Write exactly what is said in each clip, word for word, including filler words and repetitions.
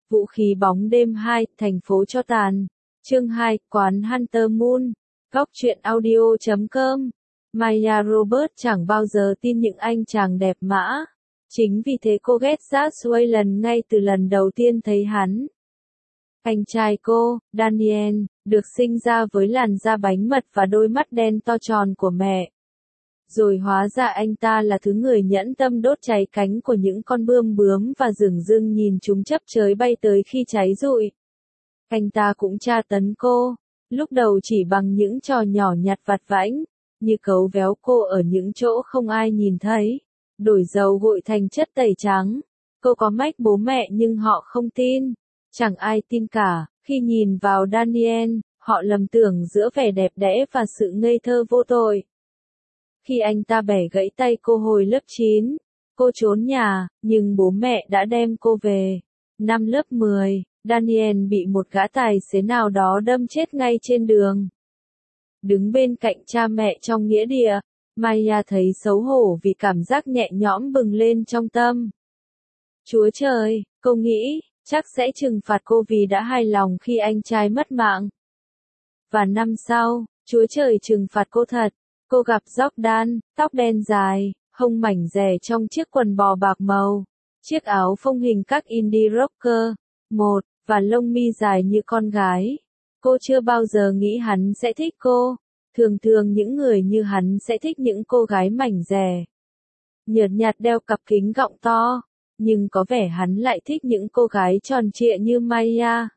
Vũ khí bóng đêm hai, thành phố cho tàn. Chương hai, quán Hunter Moon. Góc truyện audio chấm com. Maya Robert chẳng bao giờ tin những anh chàng đẹp mã. Chính vì thế cô ghét Jack Wayland ngay từ lần đầu tiên thấy hắn. Anh trai cô, Daniel, được sinh ra với làn da bánh mật và đôi mắt đen to tròn của mẹ. Rồi hóa ra anh ta là thứ người nhẫn tâm đốt cháy cánh của những con bươm bướm và dửng dưng nhìn chúng chấp chới bay tới khi cháy rụi. Anh ta cũng tra tấn cô, lúc đầu chỉ bằng những trò nhỏ nhặt vặt vãnh, như cấu véo cô ở những chỗ không ai nhìn thấy, đổi dầu gội thành chất tẩy trắng. Cô có mách bố mẹ nhưng họ không tin, chẳng ai tin cả. Khi nhìn vào Daniel, họ lầm tưởng giữa vẻ đẹp đẽ và sự ngây thơ vô tội. Khi anh ta bẻ gãy tay cô hồi lớp chín, cô trốn nhà, nhưng bố mẹ đã đem cô về. Năm lớp mười, Daniel bị một gã tài xế nào đó đâm chết ngay trên đường. Đứng bên cạnh cha mẹ trong nghĩa địa, Maya thấy xấu hổ vì cảm giác nhẹ nhõm bừng lên trong tâm. Chúa trời, cô nghĩ, chắc sẽ trừng phạt cô vì đã hài lòng khi anh trai mất mạng. Và năm sau, Chúa trời trừng phạt cô thật. Cô gặp Jordan, tóc đen dài, hông mảnh rẻ trong chiếc quần bò bạc màu, chiếc áo phông hình các indie rocker, một, và lông mi dài như con gái. Cô chưa bao giờ nghĩ hắn sẽ thích cô. Thường thường những người như hắn sẽ thích những cô gái mảnh rẻ, nhợt nhạt đeo cặp kính gọng to, nhưng có vẻ hắn lại thích những cô gái tròn trịa như Maya.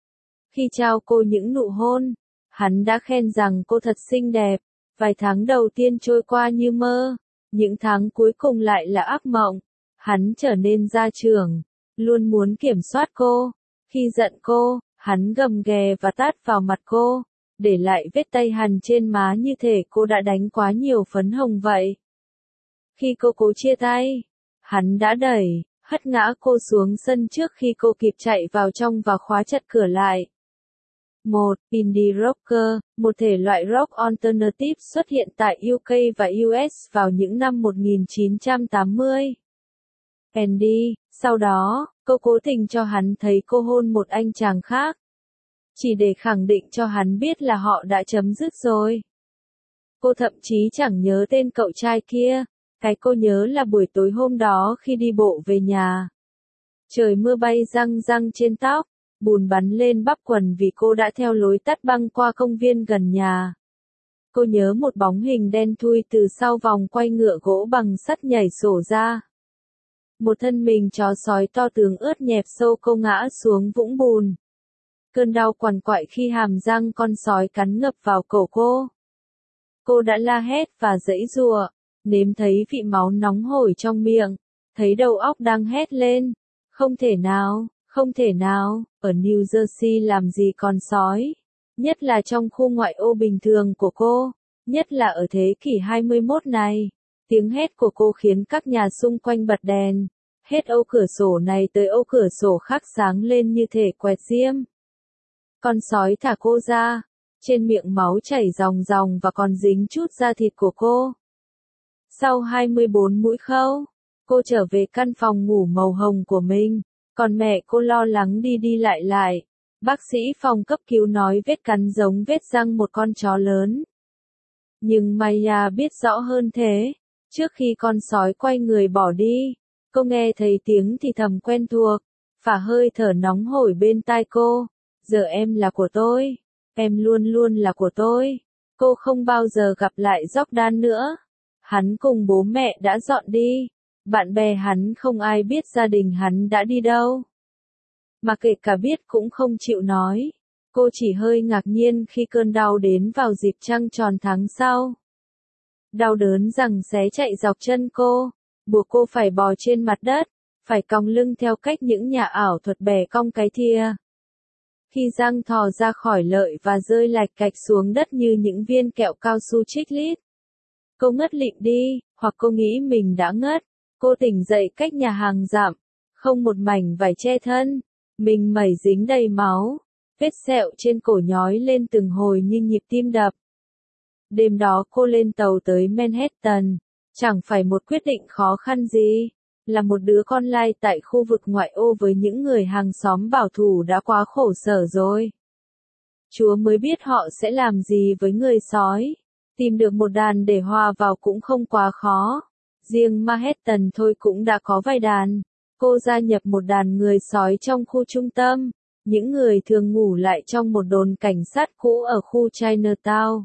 Khi trao cô những nụ hôn, hắn đã khen rằng cô thật xinh đẹp. Vài tháng đầu tiên trôi qua như mơ, những tháng cuối cùng lại là ác mộng. Hắn trở nên gia trưởng, luôn muốn kiểm soát cô. Khi giận cô, hắn gầm ghè và tát vào mặt cô, để lại vết tay hằn trên má như thể cô đã đánh quá nhiều phấn hồng vậy. Khi cô cố chia tay, hắn đã đẩy, hất ngã cô xuống sân trước khi cô kịp chạy vào trong và khóa chặt cửa lại. một. Indie rocker, một thể loại rock alternative xuất hiện tại u ca và u ét vào những năm một nghìn chín trăm tám mươi. Andy, sau đó, cô cố tình cho hắn thấy cô hôn một anh chàng khác, chỉ để khẳng định cho hắn biết là họ đã chấm dứt rồi. Cô thậm chí chẳng nhớ tên cậu trai kia, cái cô nhớ là buổi tối hôm đó khi đi bộ về nhà. Trời mưa bay răng răng trên tóc. Bùn bắn lên bắp quần vì cô đã theo lối tắt băng qua công viên gần nhà. Cô nhớ một bóng hình đen thui từ sau vòng quay ngựa gỗ bằng sắt nhảy sổ ra. Một thân mình chó sói to tướng ướt nhẹp sâu cô ngã xuống vũng bùn. Cơn đau quằn quại khi hàm răng con sói cắn ngập vào cổ cô. Cô đã la hét và giãy giụa, nếm thấy vị máu nóng hổi trong miệng, thấy đầu óc đang hét lên. Không thể nào. Không thể nào, ở New Jersey làm gì còn sói, nhất là trong khu ngoại ô bình thường của cô, nhất là ở thế kỷ hai mươi mốt này. Tiếng hét của cô khiến các nhà xung quanh bật đèn, hết ô cửa sổ này tới ô cửa sổ khác sáng lên như thể quẹt diêm. Con sói thả cô ra, trên miệng máu chảy ròng ròng và còn dính chút da thịt của cô. Sau hai mươi bốn mũi khâu, cô trở về căn phòng ngủ màu hồng của mình. Còn mẹ cô lo lắng đi đi lại lại. Bác sĩ phòng cấp cứu nói vết cắn giống vết răng một con chó lớn. Nhưng Maya biết rõ hơn thế. Trước khi con sói quay người bỏ đi, cô nghe thấy tiếng thì thầm quen thuộc, phả hơi thở nóng hổi bên tai cô. Giờ em là của tôi. Em luôn luôn là của tôi. Cô không bao giờ gặp lại Jordan nữa. Hắn cùng bố mẹ đã dọn đi. Bạn bè hắn không ai biết gia đình hắn đã đi đâu. Mà kể cả biết cũng không chịu nói. Cô chỉ hơi ngạc nhiên khi cơn đau đến vào dịp trăng tròn tháng sau. Đau đớn giằng xé chạy dọc chân cô, buộc cô phải bò trên mặt đất, phải cong lưng theo cách những nhà ảo thuật bẻ cong cái thìa. Khi răng thò ra khỏi lợi và rơi lạch cạch xuống đất như những viên kẹo cao su chích lít. Cô ngất lịm đi, hoặc cô nghĩ mình đã ngất. Cô tỉnh dậy cách nhà hàng dặm, không một mảnh vải che thân, mình mẩy dính đầy máu, vết sẹo trên cổ nhói lên từng hồi như nhịp tim đập. Đêm đó cô lên tàu tới Manhattan, chẳng phải một quyết định khó khăn gì, là một đứa con lai tại khu vực ngoại ô với những người hàng xóm bảo thủ đã quá khổ sở rồi. Chúa mới biết họ sẽ làm gì với người sói. Tìm được một đàn để hòa vào cũng không quá khó. Riêng Manhattan thôi cũng đã có vài đàn. Cô gia nhập một đàn người sói trong khu trung tâm. Những người thường ngủ lại trong một đồn cảnh sát cũ ở khu Chinatown.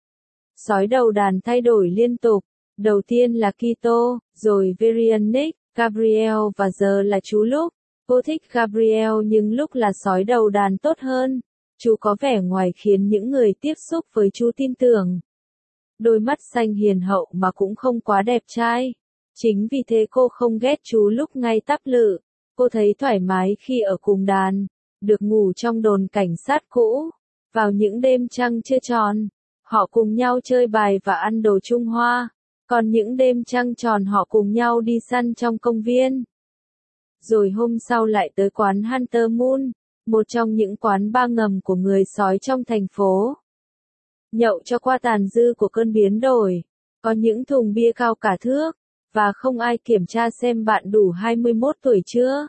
Sói đầu đàn thay đổi liên tục. Đầu tiên là Kito, rồi Verianic, Gabriel và giờ là chú Luke. Cô thích Gabriel nhưng Luke là sói đầu đàn tốt hơn. Chú có vẻ ngoài khiến những người tiếp xúc với chú tin tưởng. Đôi mắt xanh hiền hậu mà cũng không quá đẹp trai. Chính vì thế cô không ghét chú Luke ngay tắp lự. Cô thấy thoải mái khi ở cùng đàn. Được ngủ trong đồn cảnh sát cũ. Vào những đêm trăng chưa tròn, họ cùng nhau chơi bài và ăn đồ Trung Hoa. Còn những đêm trăng tròn họ cùng nhau đi săn trong công viên. Rồi hôm sau lại tới quán Hunter Moon, một trong những quán bar ngầm của người sói trong thành phố. Nhậu cho qua tàn dư của cơn biến đổi. Có những thùng bia cao cả thước, và không ai kiểm tra xem bạn đủ hai mươi mốt tuổi chưa.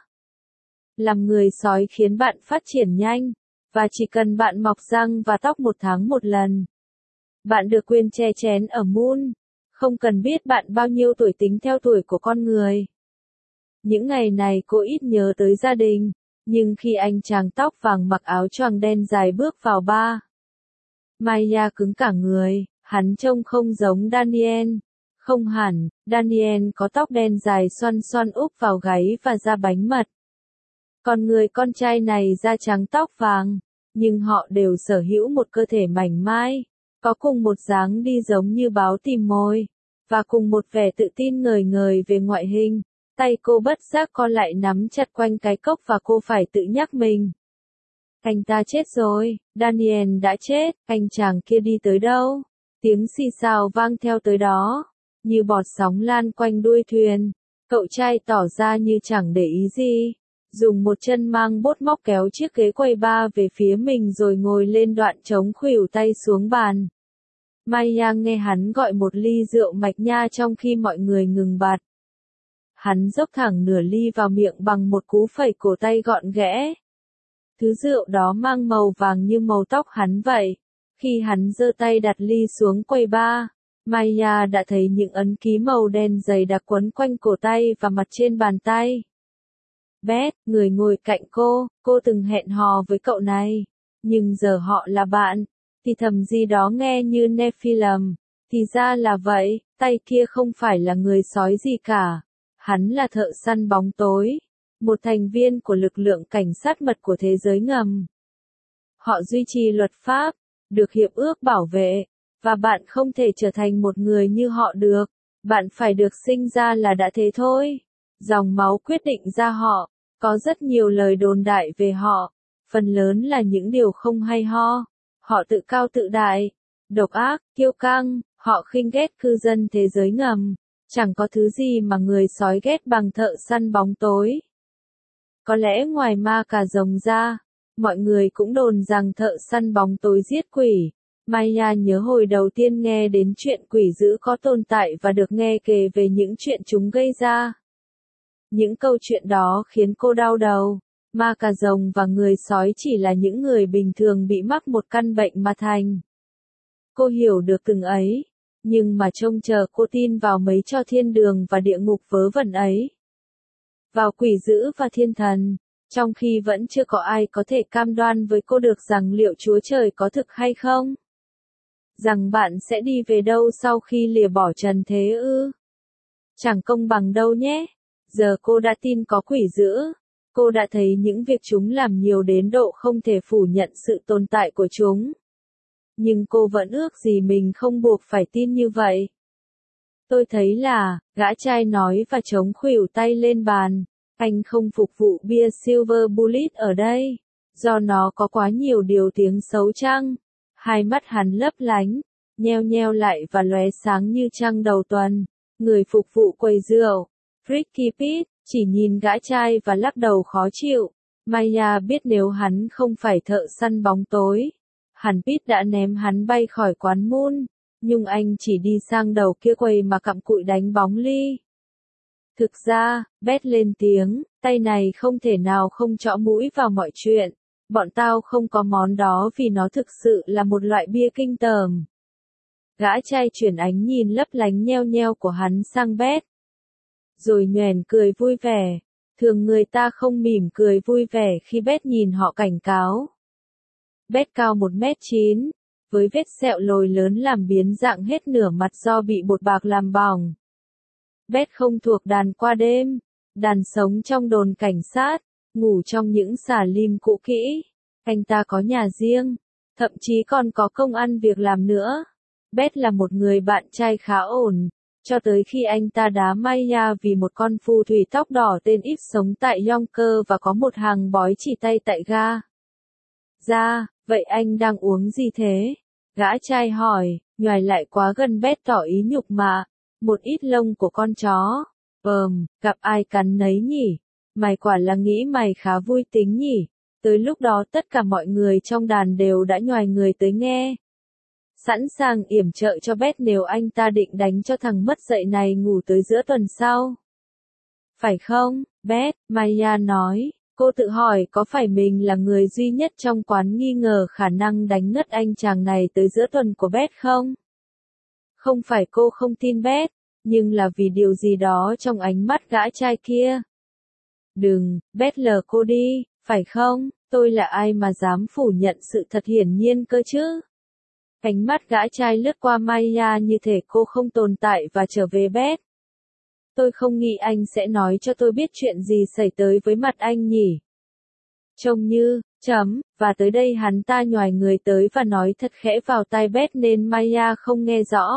Làm người sói khiến bạn phát triển nhanh, và chỉ cần bạn mọc răng và tóc một tháng một lần. Bạn được quyền che chén ở Moon, không cần biết bạn bao nhiêu tuổi tính theo tuổi của con người. Những ngày này cô ít nhớ tới gia đình, nhưng khi anh chàng tóc vàng mặc áo choàng đen dài bước vào bar, Maya cứng cả người, hắn trông không giống Daniel. Không hẳn, Daniel có tóc đen dài xoăn xoăn úp vào gáy và da bánh mật. Còn người con trai này da trắng tóc vàng, nhưng họ đều sở hữu một cơ thể mảnh mai, có cùng một dáng đi giống như báo tìm mồi, và cùng một vẻ tự tin ngời ngời về ngoại hình. Tay cô bất giác co lại nắm chặt quanh cái cốc và cô phải tự nhắc mình. Anh ta chết rồi, Daniel đã chết, anh chàng kia đi tới đâu? Tiếng xì xào vang theo tới đó, như bọt sóng lan quanh đuôi thuyền. Cậu trai tỏ ra như chẳng để ý gì, dùng một chân mang bốt móc kéo chiếc ghế quầy bar về phía mình rồi ngồi lên đoạn trống khuỷu tay xuống bàn. Maya nghe hắn gọi một ly rượu mạch nha trong khi mọi người ngừng bạt. Hắn dốc thẳng nửa ly vào miệng bằng một cú phẩy cổ tay gọn ghẽ. Thứ rượu đó mang màu vàng như màu tóc hắn vậy. Khi hắn giơ tay đặt ly xuống quầy bar, Maya đã thấy những ấn ký màu đen dày đặc quấn quanh cổ tay và mặt trên bàn tay. Beth, người ngồi cạnh cô, cô từng hẹn hò với cậu này, nhưng giờ họ là bạn. Thì thầm gì đó nghe như Nephilim. Thì ra là vậy, tay kia không phải là người sói gì cả. Hắn là thợ săn bóng tối, một thành viên của lực lượng cảnh sát mật của thế giới ngầm. Họ duy trì luật pháp, được hiệp ước bảo vệ, và bạn không thể trở thành một người như họ được. Bạn phải được sinh ra là đã thế thôi. Dòng máu quyết định ra họ, có rất nhiều lời đồn đại về họ, phần lớn là những điều không hay ho. Họ tự cao tự đại, độc ác, kiêu căng, họ khinh ghét cư dân thế giới ngầm. Chẳng có thứ gì mà người sói ghét bằng thợ săn bóng tối. Có lẽ ngoài ma cà rồng ra, mọi người cũng đồn rằng thợ săn bóng tối giết quỷ. Maya nhớ hồi đầu tiên nghe đến chuyện quỷ dữ có tồn tại và được nghe kể về những chuyện chúng gây ra. Những câu chuyện đó khiến cô đau đầu. Ma cà rồng và người sói chỉ là những người bình thường bị mắc một căn bệnh mà thành. Cô hiểu được từng ấy, nhưng mà trông chờ cô tin vào mấy cho thiên đường và địa ngục vớ vẩn ấy. Vào quỷ dữ và thiên thần, trong khi vẫn chưa có ai có thể cam đoan với cô được rằng liệu Chúa Trời có thực hay không. Rằng bạn sẽ đi về đâu sau khi lìa bỏ trần thế ư? Chẳng công bằng đâu nhé. Giờ cô đã tin có quỷ dữ. Cô đã thấy những việc chúng làm nhiều đến độ không thể phủ nhận sự tồn tại của chúng. Nhưng cô vẫn ước gì mình không buộc phải tin như vậy. Tôi thấy là, gã trai nói và chống khuỷu tay lên bàn. Anh không phục vụ bia Silver Bullet ở đây. Do nó có quá nhiều điều tiếng xấu chăng? Hai mắt hắn lấp lánh, nheo nheo lại và lóe sáng như trăng đầu tuần. Người phục vụ quầy rượu, Ricky Pitt, chỉ nhìn gã trai và lắc đầu khó chịu. Maya biết nếu hắn không phải thợ săn bóng tối, hẳn Pitt đã ném hắn bay khỏi quán Moon, nhưng anh chỉ đi sang đầu kia quầy mà cặm cụi đánh bóng ly. Thực ra, Beth lên tiếng, tay này không thể nào không chõ mũi vào mọi chuyện. Bọn tao không có món đó vì nó thực sự là một loại bia kinh tởm. Gã trai chuyển ánh nhìn lấp lánh nheo nheo của hắn sang Beth. Rồi nhoẻn cười vui vẻ. Thường người ta không mỉm cười vui vẻ khi Beth nhìn họ cảnh cáo. Beth cao một mét chín, với vết sẹo lồi lớn làm biến dạng hết nửa mặt do bị bột bạc làm bỏng. Beth không thuộc đàn qua đêm, đàn sống trong đồn cảnh sát, ngủ trong những xà lim cũ kỹ. Anh ta có nhà riêng, thậm chí còn có công ăn việc làm nữa. Beth là một người bạn trai khá ổn, cho tới khi anh ta đá Maya vì một con phù thủy tóc đỏ tên Ít sống tại Yonkers và có một hàng bói chỉ tay tại ga. Ra, vậy anh đang uống gì thế? Gã trai hỏi, nhoài lại quá gần Beth tỏ ý nhục mạ. Một ít lông của con chó. Ờm, gặp ai cắn nấy nhỉ? Mày quả là nghĩ mày khá vui tính nhỉ? Tới lúc đó tất cả mọi người trong đàn đều đã nhoài người tới nghe. Sẵn sàng yểm trợ cho Beth nếu anh ta định đánh cho thằng mất dạy này ngủ tới giữa tuần sau. Phải không, Beth? Maya nói. Cô tự hỏi có phải mình là người duy nhất trong quán nghi ngờ khả năng đánh ngất anh chàng này tới giữa tuần của Beth không? Không phải cô không tin Beth, nhưng là vì điều gì đó trong ánh mắt gã trai kia. Đừng, Beth lờ cô đi, phải không? Tôi là ai mà dám phủ nhận sự thật hiển nhiên cơ chứ? Ánh mắt gã trai lướt qua Maya như thể cô không tồn tại và trở về Beth. Tôi không nghĩ anh sẽ nói cho tôi biết chuyện gì xảy tới với mặt anh nhỉ. Trông như, chấm, và tới đây hắn ta nhoài người tới và nói thật khẽ vào tai Beth nên Maya không nghe rõ.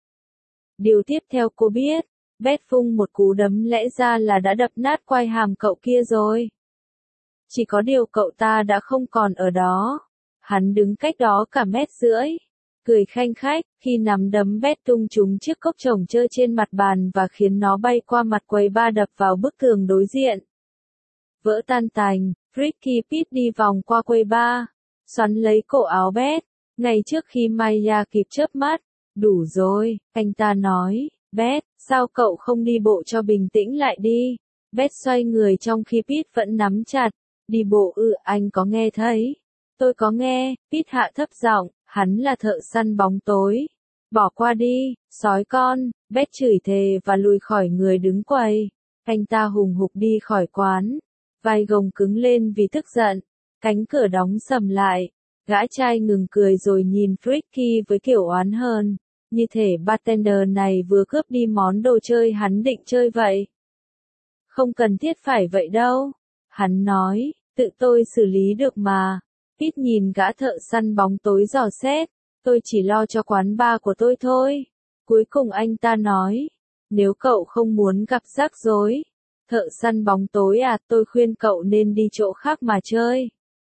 Điều tiếp theo cô biết, Beth vung một cú đấm lẽ ra là đã đập nát quai hàm cậu kia rồi. Chỉ có điều cậu ta đã không còn ở đó. Hắn đứng cách đó cả mét rưỡi. Cười khanh khách, khi nắm đấm Beth tung trúng chiếc cốc chồng chơ trên mặt bàn và khiến nó bay qua mặt quầy bar đập vào bức tường đối diện. Vỡ tan tành, Ricky Pitt đi vòng qua quầy bar, xoắn lấy cổ áo Beth, ngay trước khi Maya kịp chớp mắt. Đủ rồi, anh ta nói, Beth, sao cậu không đi bộ cho bình tĩnh lại đi? Beth xoay người trong khi Pitt vẫn nắm chặt. Đi bộ ư, anh có nghe thấy? Tôi có nghe, Pitt hạ thấp giọng, hắn là thợ săn bóng tối. Bỏ qua đi, sói con, Beth chửi thề và lùi khỏi người đứng quầy. Anh ta hùng hục đi khỏi quán. Vai gồng cứng lên vì tức giận. Cánh cửa đóng sầm lại. Gã trai ngừng cười rồi nhìn Ricky với kiểu oán hờn. Như thể bartender này vừa cướp đi món đồ chơi hắn định chơi vậy. Không cần thiết phải vậy đâu. Hắn nói, tự tôi xử lý được mà. Pitt nhìn gã thợ săn bóng tối dò xét. Tôi chỉ lo cho quán bar của tôi thôi. Cuối cùng anh ta nói, nếu cậu không muốn gặp rắc rối. Thợ săn bóng tối à, tôi khuyên cậu nên đi chỗ khác mà chơi.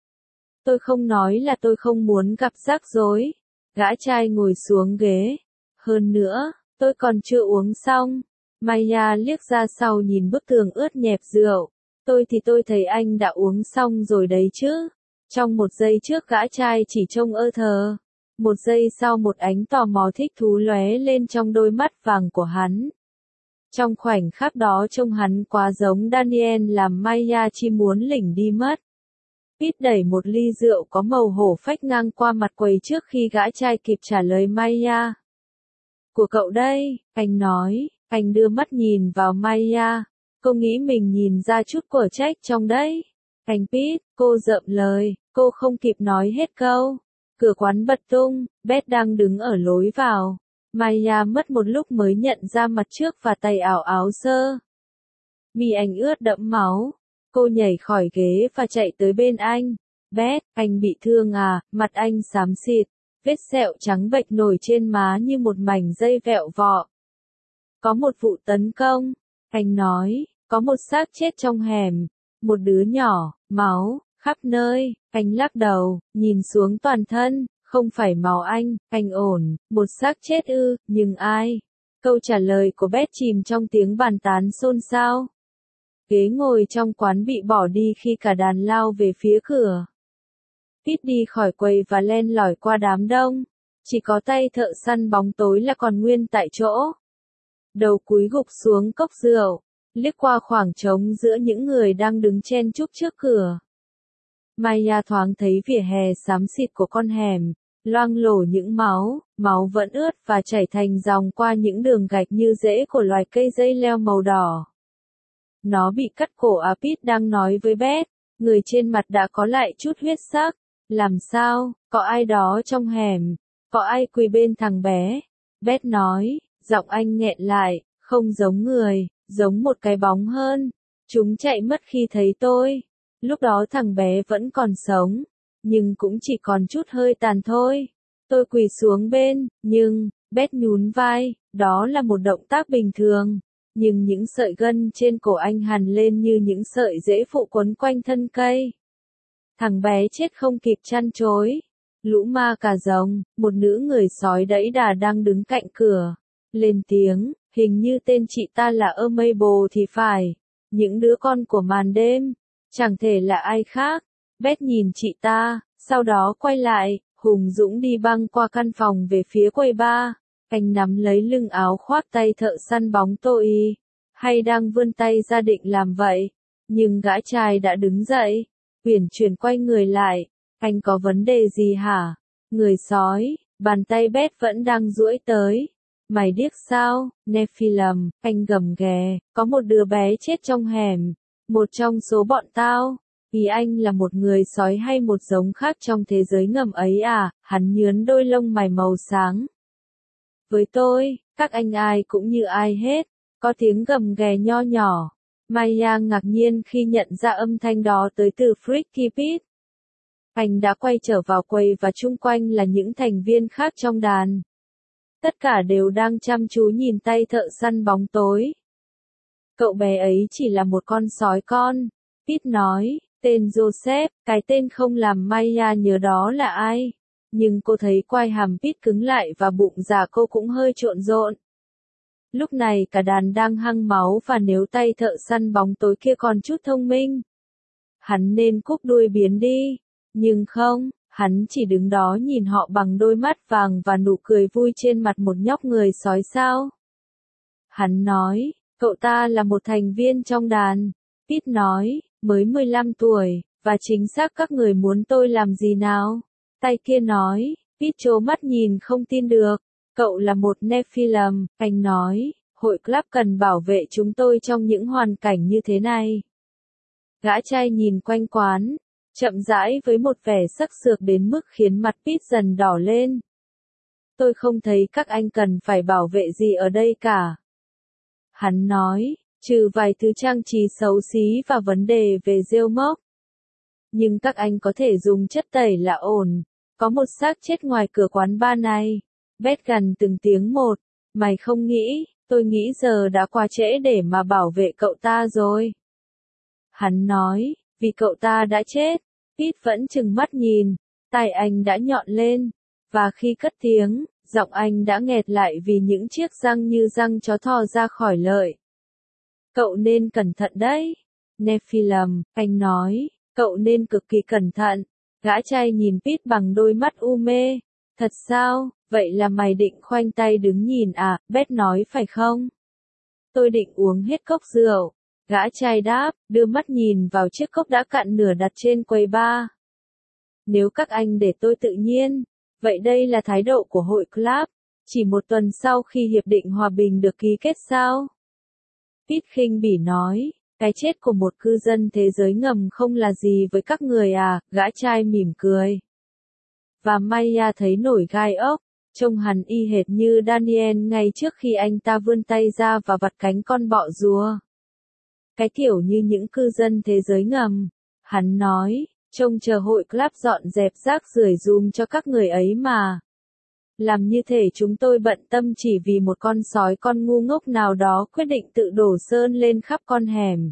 Tôi không nói là tôi không muốn gặp rắc rối. Gã trai ngồi xuống ghế. Hơn nữa, tôi còn chưa uống xong. Maya liếc ra sau nhìn bức tường ướt nhẹp rượu. Tôi thì tôi thấy anh đã uống xong rồi đấy chứ. Trong một giây trước gã trai chỉ trông ơ thờ. Một giây sau một ánh tò mò thích thú lóe lên trong đôi mắt vàng của hắn. Trong khoảnh khắc đó trông hắn quá giống Daniel làm Maya chỉ muốn lỉnh đi mất. Pitt đẩy một ly rượu có màu hổ phách ngang qua mặt quầy trước khi gã trai kịp trả lời Maya. Của cậu đây, anh nói, anh đưa mắt nhìn vào Maya. Cô nghĩ mình nhìn ra chút của trách trong đấy. Anh Pitt, cô rợm lời, cô không kịp nói hết câu. Cửa quán bật tung, Beth đang đứng ở lối vào. Maya mất một lúc mới nhận ra mặt trước và tay ảo áo sơ. Mi anh ướt đẫm máu. Cô nhảy khỏi ghế và chạy tới bên anh. Beth, anh bị thương à, mặt anh xám xịt. Vết sẹo trắng bệch nổi trên má như một mảnh dây vẹo vọ. Có một vụ tấn công. Anh nói, có một xác chết trong hẻm. Một đứa nhỏ, máu, khắp nơi. Anh lắc đầu, nhìn xuống toàn thân. Không phải máu anh, anh ổn, một xác chết ư, nhưng ai? Câu trả lời của Beth chìm trong tiếng bàn tán xôn xao. Ghế ngồi trong quán bị bỏ đi khi cả đàn lao về phía cửa. Pitt đi khỏi quầy và len lỏi qua đám đông. Chỉ có tay thợ săn bóng tối là còn nguyên tại chỗ. Đầu cúi gục xuống cốc rượu. liếc qua khoảng trống giữa những người đang đứng chen chúc trước cửa. Maya thoáng thấy vỉa hè xám xịt của con hẻm, loang lổ những máu, máu vẫn ướt và chảy thành dòng qua những đường gạch như rễ của loài cây dây leo màu đỏ. Nó bị cắt cổ à, Pete đang nói với Beth, người trên mặt đã có lại chút huyết sắc. Làm sao, có ai đó trong hẻm, có ai quỳ bên thằng bé? Beth nói, giọng anh nghẹn lại, không giống người, giống một cái bóng hơn. Chúng chạy mất khi thấy tôi. Lúc đó thằng bé vẫn còn sống, nhưng cũng chỉ còn chút hơi tàn thôi. Tôi quỳ xuống bên, nhưng, Beth nhún vai, đó là một động tác bình thường. Nhưng những sợi gân trên cổ anh hằn lên như những sợi rễ phụ quấn quanh thân cây. Thằng bé chết không kịp chăn chối. Lũ ma cà rồng, một nữ người sói đẫy đà đang đứng cạnh cửa. Lên tiếng, hình như tên chị ta là Mabel thì phải. Những đứa con của màn đêm. Chẳng thể là ai khác. Beth nhìn chị ta, sau đó quay lại, hùng dũng đi băng qua căn phòng về phía quầy bar. Anh nắm lấy lưng áo khoác tay thợ săn bóng tôi, hay đang vươn tay ra định làm vậy. Nhưng gã trai đã đứng dậy, uyển chuyển quay người lại. Anh có vấn đề gì hả? Người sói, bàn tay Beth vẫn đang duỗi tới. Mày điếc sao, Nephilim, anh gầm ghè, có một đứa bé chết trong hẻm. Một trong số bọn tao. Ý anh là một người sói hay một giống khác trong thế giới ngầm ấy à? Hắn nhướn đôi lông mày màu sáng. Với tôi, các anh ai cũng như ai hết. Có tiếng gầm ghè nho nhỏ. Maya ngạc nhiên khi nhận ra âm thanh đó tới từ Freaky Pete. Anh đã quay trở vào quầy và chung quanh là những thành viên khác trong đàn. Tất cả đều đang chăm chú nhìn tay thợ săn bóng tối. Cậu bé ấy chỉ là một con sói con. Pete nói, tên Joseph, cái tên không làm Maya nhớ đó là ai. Nhưng cô thấy quai hàm Pete cứng lại và bụng già cô cũng hơi trộn rộn. Lúc này cả đàn đang hăng máu và nếu tay thợ săn bóng tối kia còn chút thông minh, hắn nên cúp đuôi biến đi. Nhưng không, hắn chỉ đứng đó nhìn họ bằng đôi mắt vàng và nụ cười vui trên mặt một nhóc người sói sao. Hắn nói, cậu ta là một thành viên trong đàn. Pete nói, mới mười lăm tuổi, và chính xác các người muốn tôi làm gì nào? Tay kia nói, Pete trố mắt nhìn không tin được. Cậu là một Nephilim, anh nói, hội club cần bảo vệ chúng tôi trong những hoàn cảnh như thế này. Gã trai nhìn quanh quán, chậm rãi với một vẻ sắc sược đến mức khiến mặt Pete dần đỏ lên. Tôi không thấy các anh cần phải bảo vệ gì ở đây cả. Hắn nói, trừ vài thứ trang trí xấu xí và vấn đề về rêu mốc. Nhưng các anh có thể dùng chất tẩy là ổn. Có một xác chết ngoài cửa quán bar này. Beth gần từng tiếng một. Mày không nghĩ, tôi nghĩ giờ đã quá trễ để mà bảo vệ cậu ta rồi. Hắn nói, vì cậu ta đã chết. Pete vẫn trừng mắt nhìn. Tai anh đã nhọn lên. Và khi cất tiếng, giọng anh đã nghẹt lại vì những chiếc răng như răng chó thò ra khỏi lợi. Cậu nên cẩn thận đấy. Nephilim, anh nói, cậu nên cực kỳ cẩn thận. Gã trai nhìn Pete bằng đôi mắt u mê. Thật sao, vậy là mày định khoanh tay đứng nhìn à? Beth nói phải không? Tôi định uống hết cốc rượu. Gã trai đáp, đưa mắt nhìn vào chiếc cốc đã cạn nửa đặt trên quầy bar. Nếu các anh để tôi tự nhiên, vậy đây là thái độ của hội club, chỉ một tuần sau khi hiệp định hòa bình được ký kết sao? Pete khinh bỉ nói, cái chết của một cư dân thế giới ngầm không là gì với các người à? Gã trai mỉm cười. Và Maya thấy nổi gai ốc, trông hắn y hệt như Daniel ngay trước khi anh ta vươn tay ra và vặt cánh con bọ rùa. Cái kiểu như những cư dân thế giới ngầm. Hắn nói, trông chờ hội club dọn dẹp rác rưởi dùm cho các người ấy mà. Làm như thể chúng tôi bận tâm chỉ vì một con sói con ngu ngốc nào đó quyết định tự đổ sơn lên khắp con hẻm.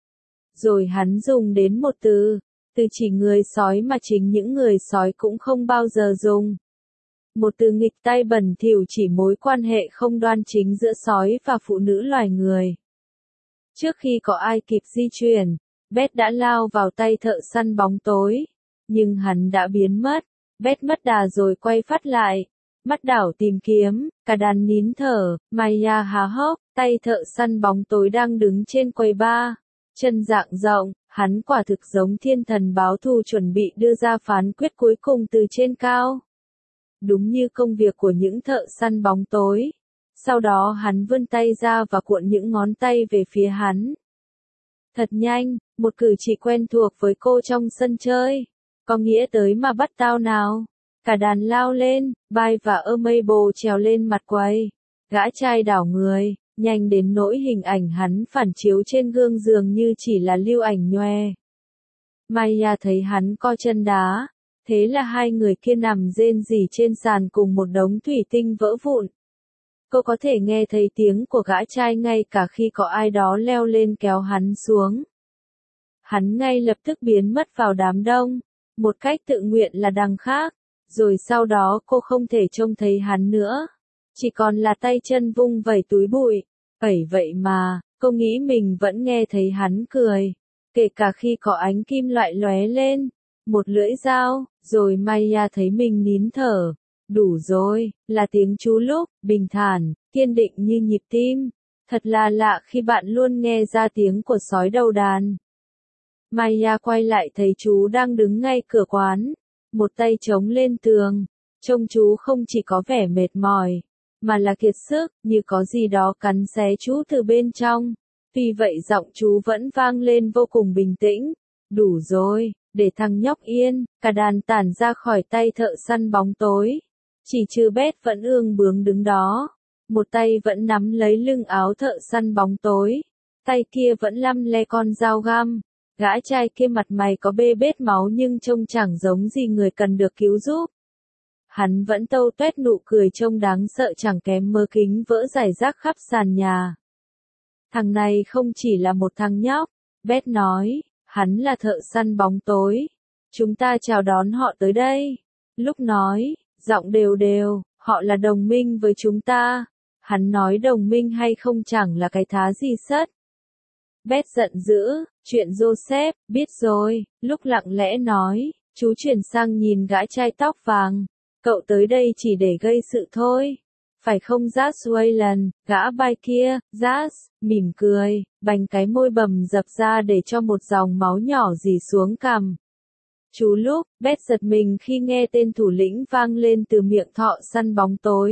Rồi hắn dùng đến một từ, từ chỉ người sói mà chính những người sói cũng không bao giờ dùng. Một từ nghịch tay bẩn thỉu chỉ mối quan hệ không đoan chính giữa sói và phụ nữ loài người. Trước khi có ai kịp di chuyển, Beth đã lao vào tay thợ săn bóng tối. Nhưng hắn đã biến mất. Beth mất đà rồi quay phát lại. Mắt đảo tìm kiếm, cả đàn nín thở, Maya há hốc. Tay thợ săn bóng tối đang đứng trên quầy bar, chân dạng rộng, hắn quả thực giống thiên thần báo thù chuẩn bị đưa ra phán quyết cuối cùng từ trên cao. Đúng như công việc của những thợ săn bóng tối. Sau đó hắn vươn tay ra và cuộn những ngón tay về phía hắn. Thật nhanh, một cử chỉ quen thuộc với cô trong sân chơi. Có nghĩa tới mà bắt tao nào. Cả đàn lao lên, Bai và Amable trèo lên mặt quầy. Gã trai đảo người, nhanh đến nỗi hình ảnh hắn phản chiếu trên gương dường như chỉ là lưu ảnh nhòe. Maya thấy hắn co chân đá. Thế là hai người kia nằm rên rỉ trên sàn cùng một đống thủy tinh vỡ vụn. Cô có thể nghe thấy tiếng của gã trai ngay cả khi có ai đó leo lên kéo hắn xuống. Hắn ngay lập tức biến mất vào đám đông, một cách tự nguyện là đằng khác, rồi sau đó cô không thể trông thấy hắn nữa. Chỉ còn là tay chân vung vẩy túi bụi. Bởi vậy mà, cô nghĩ mình vẫn nghe thấy hắn cười, kể cả khi có ánh kim loại lóe lên, một lưỡi dao, rồi Maya thấy mình nín thở. Đủ rồi, là tiếng chú lúc, bình thản, kiên định như nhịp tim. Thật là lạ khi bạn luôn nghe ra tiếng của sói đầu đàn. Maya quay lại thấy chú đang đứng ngay cửa quán, một tay chống lên tường. Trông chú không chỉ có vẻ mệt mỏi, mà là kiệt sức, như có gì đó cắn xé chú từ bên trong. Tuy vậy giọng chú vẫn vang lên vô cùng bình tĩnh. Đủ rồi, để thằng nhóc yên. Cả đàn tản ra khỏi tay thợ săn bóng tối. Chỉ trừ Beth vẫn ương bướng đứng đó. Một tay vẫn nắm lấy lưng áo thợ săn bóng tối. Tay kia vẫn lăm le con dao găm. Gã trai kia mặt mày có bê bết máu nhưng trông chẳng giống gì người cần được cứu giúp. Hắn vẫn tâu tuét nụ cười trông đáng sợ chẳng kém mớ kính vỡ rải rác khắp sàn nhà. Thằng này không chỉ là một thằng nhóc, Beth nói, hắn là thợ săn bóng tối. Chúng ta chào đón họ tới đây. Lúc nói, giọng đều đều, họ là đồng minh với chúng ta. Hắn nói đồng minh hay không chẳng là cái thá gì sất. Beth giận dữ, chuyện Joseph, biết rồi, lúc lặng lẽ nói, chú chuyển sang nhìn gã trai tóc vàng. Cậu tới đây chỉ để gây sự thôi. Phải không Jas Wayland, gã Bai kia, Jas, mỉm cười, bành cái môi bầm dập ra để cho một dòng máu nhỏ rỉ xuống cằm. Chú lúc, Beth giật mình khi nghe tên thủ lĩnh vang lên từ miệng thợ săn bóng tối.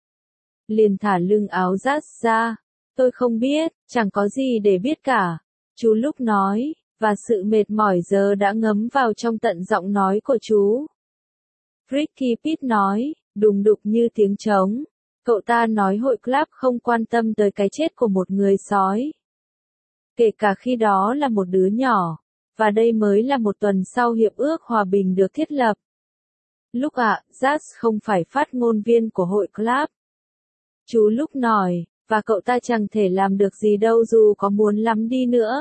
Liền thả lưng áo Jas ra. Tôi không biết, chẳng có gì để biết cả. Chú lúc nói, và sự mệt mỏi giờ đã ngấm vào trong tận giọng nói của chú. Ricky Pitt nói, đùng đục như tiếng trống. Cậu ta nói hội club không quan tâm tới cái chết của một người sói. Kể cả khi đó là một đứa nhỏ. Và đây mới là một tuần sau hiệp ước hòa bình được thiết lập. Lúc ạ, à, Jas không phải phát ngôn viên của hội club. Chú lúc nói, và cậu ta chẳng thể làm được gì đâu dù có muốn lắm đi nữa.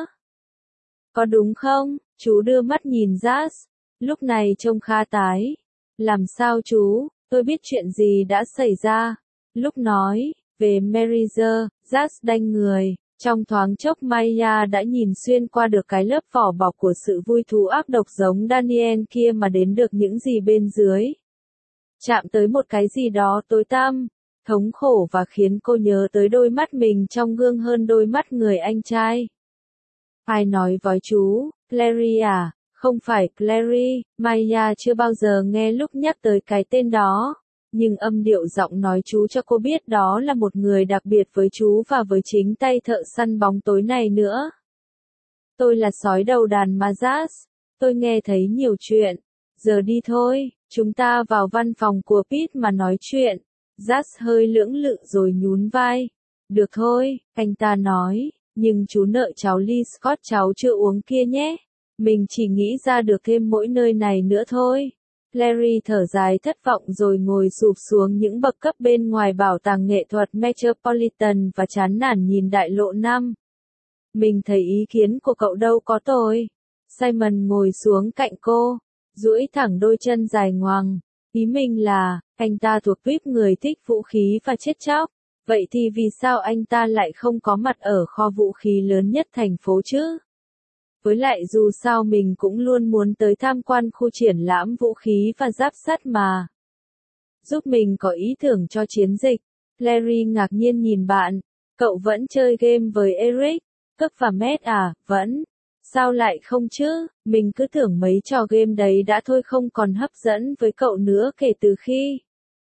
Có đúng không? Chú đưa mắt nhìn Jas. Lúc này trông khá tái. Làm sao chú? Tôi biết chuyện gì đã xảy ra. Lúc nói, về Merizer, Jas đanh người. Trong thoáng chốc Maya đã nhìn xuyên qua được cái lớp vỏ bọc của sự vui thú ác độc giống Daniel kia mà đến được những gì bên dưới. Chạm tới một cái gì đó tối tăm, thống khổ và khiến cô nhớ tới đôi mắt mình trong gương hơn đôi mắt người anh trai. Ai nói với chú, Clary à? Không phải Clary, Maya chưa bao giờ nghe lúc nhắc tới cái tên đó. Nhưng âm điệu giọng nói chú cho cô biết đó là một người đặc biệt với chú và với chính tay thợ săn bóng tối này nữa. Tôi là sói đầu đàn Mazas. Tôi nghe thấy nhiều chuyện. Giờ đi thôi, chúng ta vào văn phòng của Pete mà nói chuyện. Jas hơi lưỡng lự rồi nhún vai. Được thôi, anh ta nói, nhưng chú nợ cháu ly Scott cháu chưa uống kia nhé. Mình chỉ nghĩ ra được thêm mỗi nơi này nữa thôi. Larry thở dài thất vọng rồi ngồi sụp xuống những bậc cấp bên ngoài bảo tàng nghệ thuật Metropolitan và chán nản nhìn đại lộ năm. Mình thấy ý kiến của cậu đâu có tồi. Simon ngồi xuống cạnh cô, duỗi thẳng đôi chân dài ngoằng. Ý mình là, anh ta thuộc tuýp người thích vũ khí và chết chóc. Vậy thì vì sao anh ta lại không có mặt ở kho vũ khí lớn nhất thành phố chứ? Với lại dù sao mình cũng luôn muốn tới tham quan khu triển lãm vũ khí và giáp sắt mà. Giúp mình có ý tưởng cho chiến dịch. Larry ngạc nhiên nhìn bạn. Cậu vẫn chơi game với Eric, Cức và Matt à? Vẫn. Sao lại không chứ? Mình cứ tưởng mấy trò game đấy đã thôi không còn hấp dẫn với cậu nữa kể từ khi...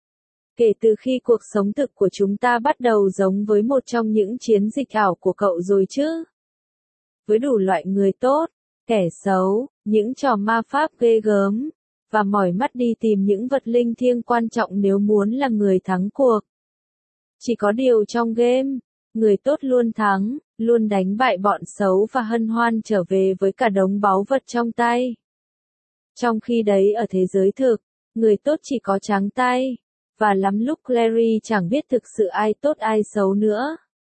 Kể từ khi cuộc sống thực của chúng ta bắt đầu giống với một trong những chiến dịch ảo của cậu rồi chứ. Với đủ loại người tốt, kẻ xấu, những trò ma pháp ghê gớm, và mỏi mắt đi tìm những vật linh thiêng quan trọng nếu muốn là người thắng cuộc. Chỉ có điều trong game, người tốt luôn thắng, luôn đánh bại bọn xấu và hân hoan trở về với cả đống báu vật trong tay. Trong khi đấy ở thế giới thực, người tốt chỉ có trắng tay, và lắm lúc Clary chẳng biết thực sự ai tốt ai xấu nữa.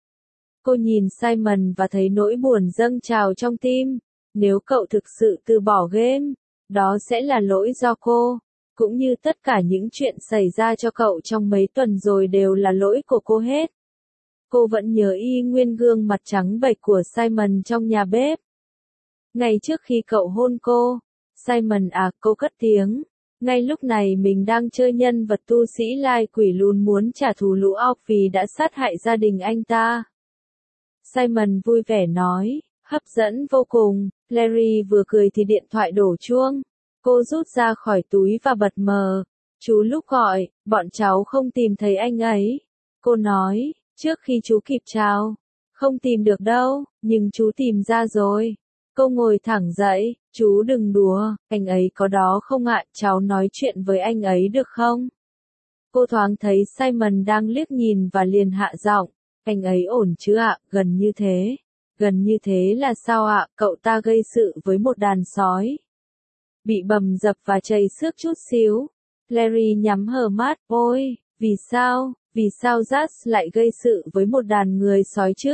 Cô nhìn Simon và thấy nỗi buồn dâng trào trong tim. Nếu cậu thực sự từ bỏ game, đó sẽ là lỗi do cô, cũng như tất cả những chuyện xảy ra cho cậu trong mấy tuần rồi đều là lỗi của cô hết. Cô vẫn nhớ y nguyên gương mặt trắng bệch của Simon trong nhà bếp. Ngay trước khi cậu hôn cô, Simon à, cô cất tiếng. Ngay lúc này mình đang chơi nhân vật tu sĩ lai quỷ lùn muốn trả thù lũ ọc vì đã sát hại gia đình anh ta. Simon vui vẻ nói, hấp dẫn vô cùng. Larry vừa cười thì điện thoại đổ chuông. Cô rút ra khỏi túi và bật mờ. Chú lúc gọi, bọn cháu không tìm thấy anh ấy. Cô nói, trước khi chú kịp chào. Không tìm được đâu, nhưng chú tìm ra rồi. Cô ngồi thẳng dậy, chú đừng đùa, anh ấy có đó không ạ, cháu nói chuyện với anh ấy được không? Cô thoáng thấy Simon đang liếc nhìn và liền hạ giọng, anh ấy ổn chứ ạ, gần như thế. Gần như thế là sao ạ, cậu ta gây sự với một đàn sói. Bị bầm dập và chảy xước chút xíu. Larry nhắm hờ mắt, ôi, vì sao, vì sao Jazz lại gây sự với một đàn người sói chứ?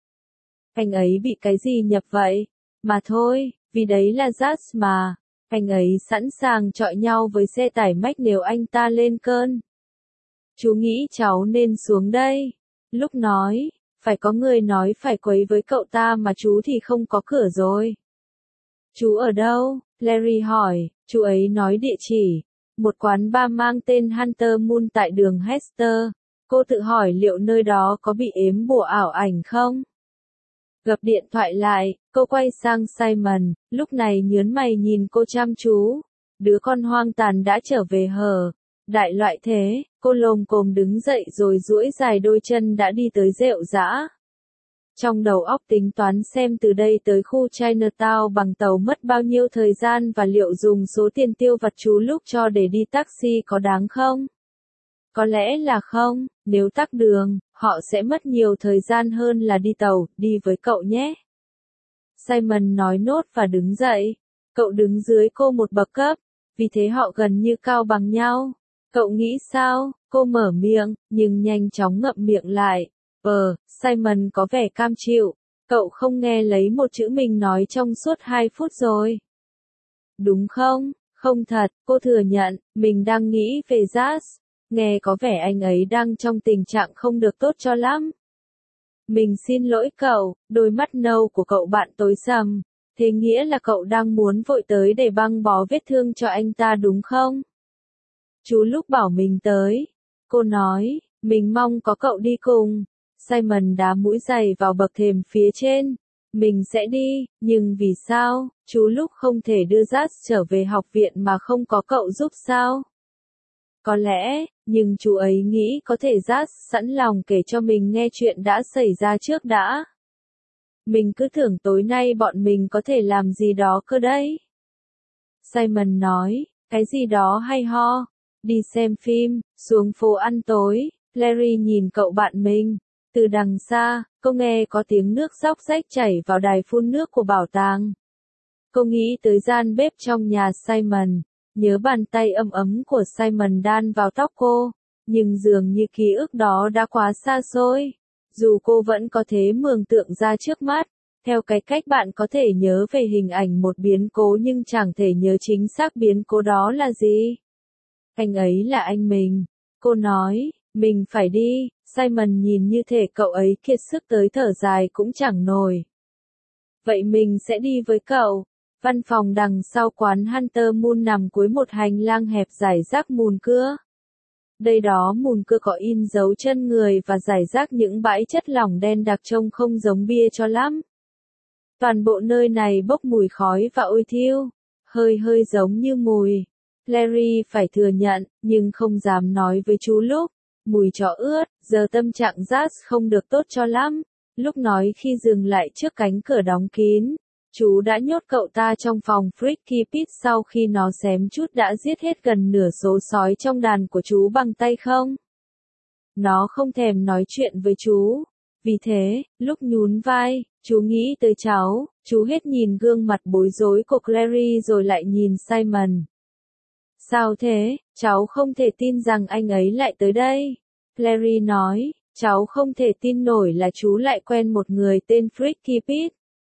Anh ấy bị cái gì nhập vậy? Mà thôi, vì đấy là Jazz mà. Anh ấy sẵn sàng chọi nhau với xe tải mách nếu anh ta lên cơn. Chú nghĩ cháu nên xuống đây. Lúc nói, phải có người nói phải quấy với cậu ta mà chú thì không có cửa rồi. Chú ở đâu? Larry hỏi, chú ấy nói địa chỉ. Một quán bar mang tên Hunter Moon tại đường Hester. Cô tự hỏi liệu nơi đó có bị ếm bùa ảo ảnh không? Gập điện thoại lại, cô quay sang Simon, lúc này nhớn mày nhìn cô chăm chú. Đứa con hoang tàn đã trở về hờ. Đại loại thế, cô lồm cồm đứng dậy rồi duỗi dài đôi chân đã đi tới rệu rã. Trong đầu óc tính toán xem từ đây tới khu Chinatown bằng tàu mất bao nhiêu thời gian và liệu dùng số tiền tiêu vặt chú lúc cho để đi taxi có đáng không? Có lẽ là không, nếu tắc đường, họ sẽ mất nhiều thời gian hơn là đi tàu, đi với cậu nhé. Simon nói nốt và đứng dậy. Cậu đứng dưới cô một bậc cấp, vì thế họ gần như cao bằng nhau. Cậu nghĩ sao? Cô mở miệng, nhưng nhanh chóng ngậm miệng lại. Ờ, Simon có vẻ cam chịu. Cậu không nghe lấy một chữ mình nói trong suốt hai phút rồi. Đúng không? Không thật, cô thừa nhận, mình đang nghĩ về Jazz. Nghe có vẻ anh ấy đang trong tình trạng không được tốt cho lắm. Mình xin lỗi cậu, đôi mắt nâu của cậu bạn tối sầm. Thế nghĩa là cậu đang muốn vội tới để băng bó vết thương cho anh ta đúng không? Chú lúc bảo mình tới. Cô nói, mình mong có cậu đi cùng. Simon đá mũi giày vào bậc thềm phía trên. Mình sẽ đi, nhưng vì sao, chú lúc không thể đưa Jazz trở về học viện mà không có cậu giúp sao? Có lẽ, nhưng chú ấy nghĩ có thể Jazz sẵn lòng kể cho mình nghe chuyện đã xảy ra trước đã. Mình cứ tưởng tối nay bọn mình có thể làm gì đó cơ đấy. Simon nói, cái gì đó hay ho. Đi xem phim, xuống phố ăn tối. Larry nhìn cậu bạn mình. Từ đằng xa, cô nghe có tiếng nước róc rách chảy vào đài phun nước của bảo tàng. Cô nghĩ tới gian bếp trong nhà Simon. Nhớ bàn tay ấm ấm của Simon đan vào tóc cô. Nhưng dường như ký ức đó đã quá xa xôi. Dù cô vẫn có thể mường tượng ra trước mắt. Theo cái cách bạn có thể nhớ về hình ảnh một biến cố nhưng chẳng thể nhớ chính xác biến cố đó là gì. Anh ấy là anh mình. Cô nói, mình phải đi. Simon nhìn như thể cậu ấy kiệt sức tới thở dài cũng chẳng nổi. Vậy mình sẽ đi với cậu. Văn phòng đằng sau quán Hunter Moon nằm cuối một hành lang hẹp rải rác mùn cưa. Đây đó mùn cưa có in dấu chân người và rải rác những bãi chất lỏng đen đặc trông không giống bia cho lắm. Toàn bộ nơi này bốc mùi khói và ôi thiêu, hơi hơi giống như mùi. Larry phải thừa nhận, nhưng không dám nói với chú lúc. Mùi chó ướt, giờ tâm trạng Jazz không được tốt cho lắm. Lúc nói khi dừng lại trước cánh cửa đóng kín, chú đã nhốt cậu ta trong phòng Freaky Pit sau khi nó xém chút đã giết hết gần nửa số sói trong đàn của chú bằng tay không. Nó không thèm nói chuyện với chú. Vì thế, lúc nhún vai, chú nghĩ tới cháu, chú hết nhìn gương mặt bối rối của Clary rồi lại nhìn Simon. Sao thế, cháu không thể tin rằng anh ấy lại tới đây. Clary nói, cháu không thể tin nổi là chú lại quen một người tên Freaky Pit.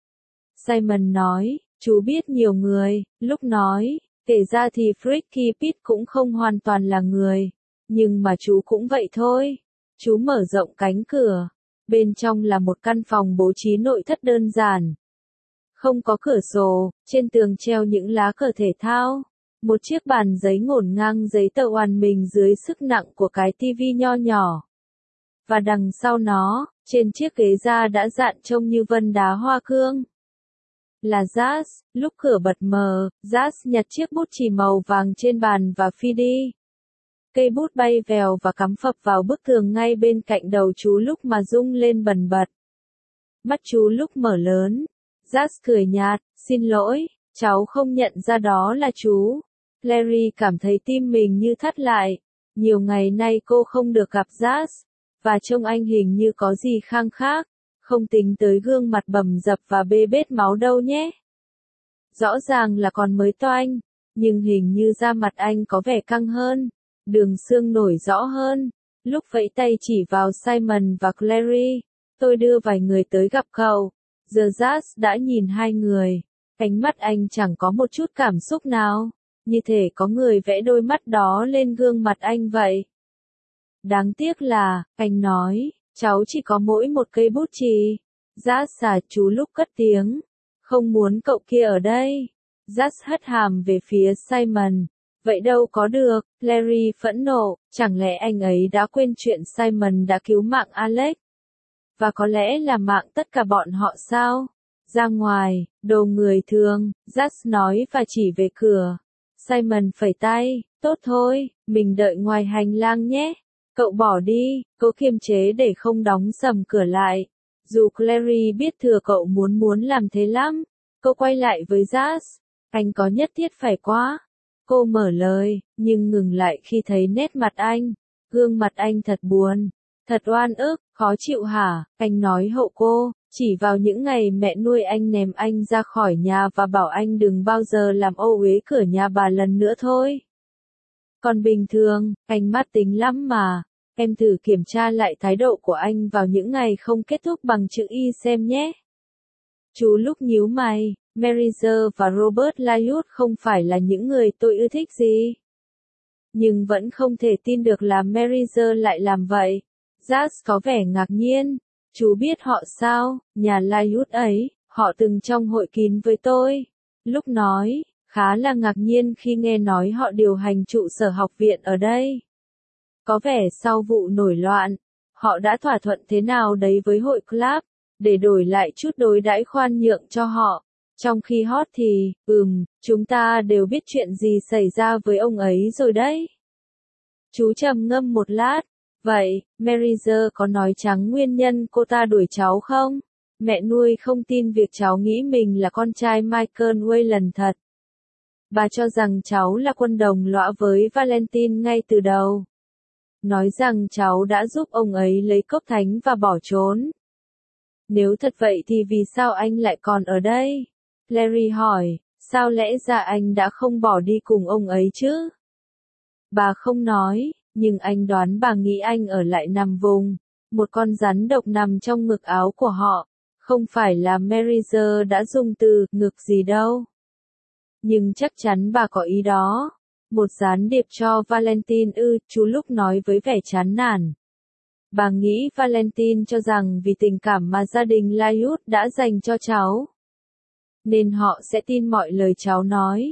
Simon nói, chú biết nhiều người, lúc nói, kể ra thì Freaky Pit cũng không hoàn toàn là người, nhưng mà chú cũng vậy thôi. Chú mở rộng cánh cửa, bên trong là một căn phòng bố trí nội thất đơn giản. Không có cửa sổ, trên tường treo những lá cờ thể thao. Một chiếc bàn giấy ngổn ngang giấy tờ oàn mình dưới sức nặng của cái tivi nho nhỏ. Và đằng sau nó, trên chiếc ghế da đã dạn trông như vân đá hoa cương. Là Jazz, lúc cửa bật mờ, Jazz nhặt chiếc bút chì màu vàng trên bàn và phi đi. Cây bút bay vèo và cắm phập vào bức tường ngay bên cạnh đầu chú lúc mà rung lên bần bật. Mắt chú lúc mở lớn. Jazz cười nhạt, xin lỗi, cháu không nhận ra đó là chú. Larry cảm thấy tim mình như thắt lại. Nhiều ngày nay cô không được gặp Jazz, và trông anh hình như có gì khang khác, không tính tới gương mặt bầm dập và bê bết máu đâu nhé. Rõ ràng là còn mới toanh, nhưng hình như da mặt anh có vẻ căng hơn, đường xương nổi rõ hơn. Lúc vẫy tay chỉ vào Simon và Clary, tôi đưa vài người tới gặp cậu. Giờ Jazz đã nhìn hai người, ánh mắt anh chẳng có một chút cảm xúc nào, như thể có người vẽ đôi mắt đó lên gương mặt anh vậy. Đáng tiếc là, anh nói, cháu chỉ có mỗi một cây bút chì. Jazz xà chú lúc cất tiếng, không muốn cậu kia ở đây. Jazz hất hàm về phía Simon. Vậy đâu có được, Larry phẫn nộ, chẳng lẽ anh ấy đã quên chuyện Simon đã cứu mạng Alex? Và có lẽ là mạng tất cả bọn họ sao? Ra ngoài, đồ người thường, Jazz nói và chỉ về cửa. Simon phẩy tay, tốt thôi, mình đợi ngoài hành lang nhé. Cậu bỏ đi, cố kiềm chế để không đóng sầm cửa lại. Dù Clary biết thừa cậu muốn muốn làm thế lắm. Cô quay lại với Jazz. Anh có nhất thiết phải quá. Cô mở lời, nhưng ngừng lại khi thấy nét mặt anh. Gương mặt anh thật buồn, thật oan ức, khó chịu hả? Anh nói hộ cô, chỉ vào những ngày mẹ nuôi anh ném anh ra khỏi nhà và bảo anh đừng bao giờ làm ô uế cửa nhà bà lần nữa thôi. Còn bình thường, anh mát tính lắm mà. Em thử kiểm tra lại thái độ của anh vào những ngày không kết thúc bằng chữ Y xem nhé. Chú lúc nhíu mày, Marizer và Robert Lyot không phải là những người tôi ưa thích gì. Nhưng vẫn không thể tin được là Marizer lại làm vậy. Jazz có vẻ ngạc nhiên. Chú biết họ sao, nhà Lyot ấy, họ từng trong hội kín với tôi. Lúc nói, khá là ngạc nhiên khi nghe nói họ điều hành trụ sở học viện ở đây. Có vẻ sau vụ nổi loạn, họ đã thỏa thuận thế nào đấy với hội club, để đổi lại chút đối đãi khoan nhượng cho họ. Trong khi hot thì, ừm, chúng ta đều biết chuyện gì xảy ra với ông ấy rồi đấy. Chú trầm ngâm một lát. Vậy, Marizer có nói trắng nguyên nhân cô ta đuổi cháu không? Mẹ nuôi không tin việc cháu nghĩ mình là con trai Michael Wayland thật. Bà cho rằng cháu là quân đồng lõa với Valentine ngay từ đầu. Nói rằng cháu đã giúp ông ấy lấy cốc thánh và bỏ trốn. Nếu thật vậy thì vì sao anh lại còn ở đây? Larry hỏi, sao lẽ ra anh đã không bỏ đi cùng ông ấy chứ? Bà không nói, nhưng anh đoán bà nghĩ anh ở lại nằm vùng. Một con rắn độc nằm trong ngực áo của họ. Không phải là Marizer đã dùng từ ngực gì đâu. Nhưng chắc chắn bà có ý đó. Một gián điệp cho Valentine ư, chú lúc nói với vẻ chán nản. Bà nghĩ Valentine cho rằng vì tình cảm mà gia đình Lyot đã dành cho cháu, nên họ sẽ tin mọi lời cháu nói.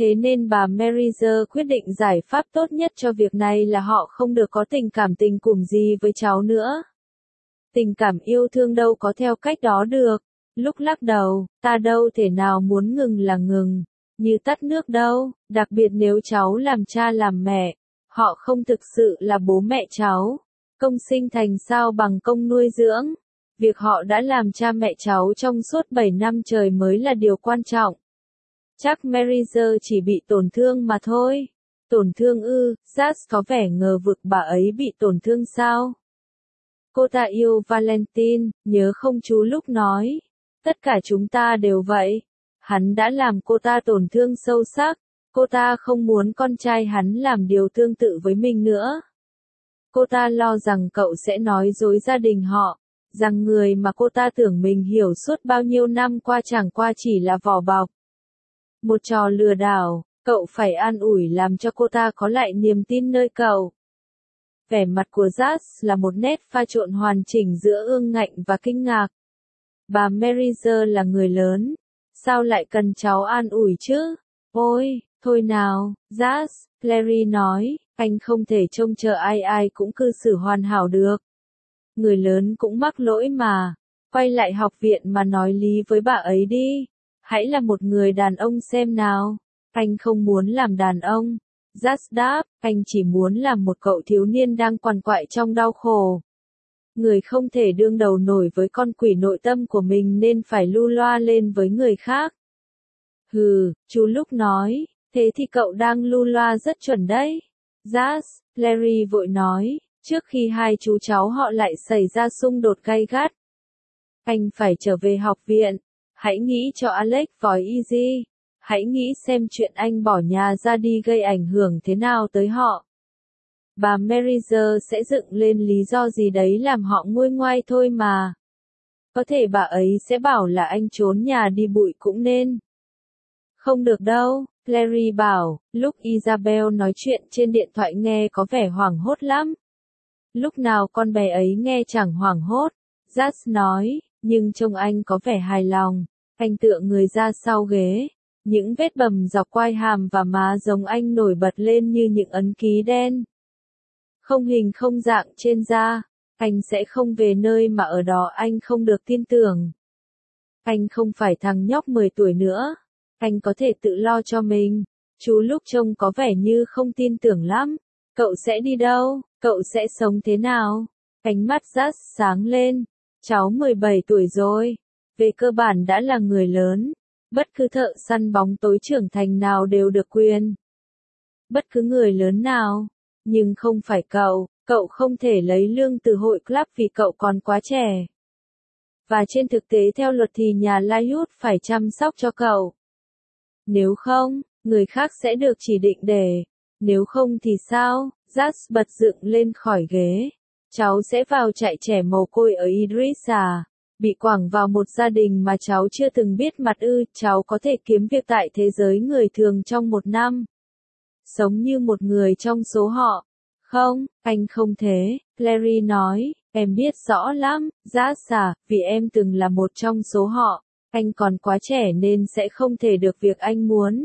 Thế nên bà Merizer quyết định giải pháp tốt nhất cho việc này là họ không được có tình cảm tình cùng gì với cháu nữa. Tình cảm yêu thương đâu có theo cách đó được. Lúc lắc đầu, ta đâu thể nào muốn ngừng là ngừng, như tắt nước đâu, đặc biệt nếu cháu làm cha làm mẹ, họ không thực sự là bố mẹ cháu. Công sinh thành sao bằng công nuôi dưỡng. Việc họ đã làm cha mẹ cháu trong suốt bảy năm trời mới là điều quan trọng. Chắc Merizer chỉ bị tổn thương mà thôi. Tổn thương ư? Jas có vẻ ngờ vực, bà ấy bị tổn thương sao? Cô ta yêu Valentine, nhớ không chú Lúc nói. Tất cả chúng ta đều vậy. Hắn đã làm cô ta tổn thương sâu sắc. Cô ta không muốn con trai hắn làm điều tương tự với mình nữa. Cô ta lo rằng cậu sẽ nói dối gia đình họ, rằng người mà cô ta tưởng mình hiểu suốt bao nhiêu năm qua chẳng qua chỉ là vỏ bọc. Một trò lừa đảo, cậu phải an ủi làm cho cô ta có lại niềm tin nơi cậu. Vẻ mặt của Jas là một nét pha trộn hoàn chỉnh giữa ương ngạnh và kinh ngạc. Bà Merizer là người lớn, sao lại cần cháu an ủi chứ? Ôi, thôi nào, Jas, Clary nói, anh không thể trông chờ ai ai cũng cư xử hoàn hảo được. Người lớn cũng mắc lỗi mà. Quay lại học viện mà nói lý với bà ấy đi. Hãy là một người đàn ông xem nào. Anh không muốn làm đàn ông. Jas đáp, anh chỉ muốn làm một cậu thiếu niên đang quằn quại trong đau khổ. Người không thể đương đầu nổi với con quỷ nội tâm của mình nên phải lu loa lên với người khác. Hừ, chú Lúc nói, thế thì cậu đang lu loa rất chuẩn đấy. Jas, Larry vội nói, trước khi hai chú cháu họ lại xảy ra xung đột gay gắt. Anh phải trở về học viện. Hãy nghĩ cho Alex và Easy. Hãy nghĩ xem chuyện anh bỏ nhà ra đi gây ảnh hưởng thế nào tới họ. Bà Merizer sẽ dựng lên lý do gì đấy làm họ nguôi ngoai thôi mà. Có thể bà ấy sẽ bảo là anh trốn nhà đi bụi cũng nên. Không được đâu, Clary bảo, lúc Isabel nói chuyện trên điện thoại nghe có vẻ hoảng hốt lắm. Lúc nào con bé ấy nghe chẳng hoảng hốt. Jas nói, nhưng trông anh có vẻ hài lòng. Anh tựa người ra sau ghế. Những vết bầm dọc quai hàm và má giống anh nổi bật lên như những ấn ký đen. Không hình không dạng trên da. Anh sẽ không về nơi mà ở đó anh không được tin tưởng. Anh không phải thằng nhóc mười tuổi nữa. Anh có thể tự lo cho mình. Chú Lúc trông có vẻ như không tin tưởng lắm. Cậu sẽ đi đâu? Cậu sẽ sống thế nào? Ánh mắt Jas sáng lên. Cháu mười bảy tuổi rồi. Về cơ bản đã là người lớn. Bất cứ thợ săn bóng tối trưởng thành nào đều được quyền. Bất cứ người lớn nào. Nhưng không phải cậu. Cậu không thể lấy lương từ hội club vì cậu còn quá trẻ. Và trên thực tế theo luật thì nhà Lyot phải chăm sóc cho cậu. Nếu không, người khác sẽ được chỉ định để. Nếu không thì sao? Jas bật dựng lên khỏi ghế. Cháu sẽ vào trại trẻ mồ côi ở Idrissa. Bị quẳng vào một gia đình mà cháu chưa từng biết mặt ư. Cháu có thể kiếm việc tại thế giới người thường trong một năm. Sống như một người trong số họ. Không, anh không thế, Clary nói. Em biết rõ lắm, Jas à, vì em từng là một trong số họ. Anh còn quá trẻ nên sẽ không thể được việc anh muốn.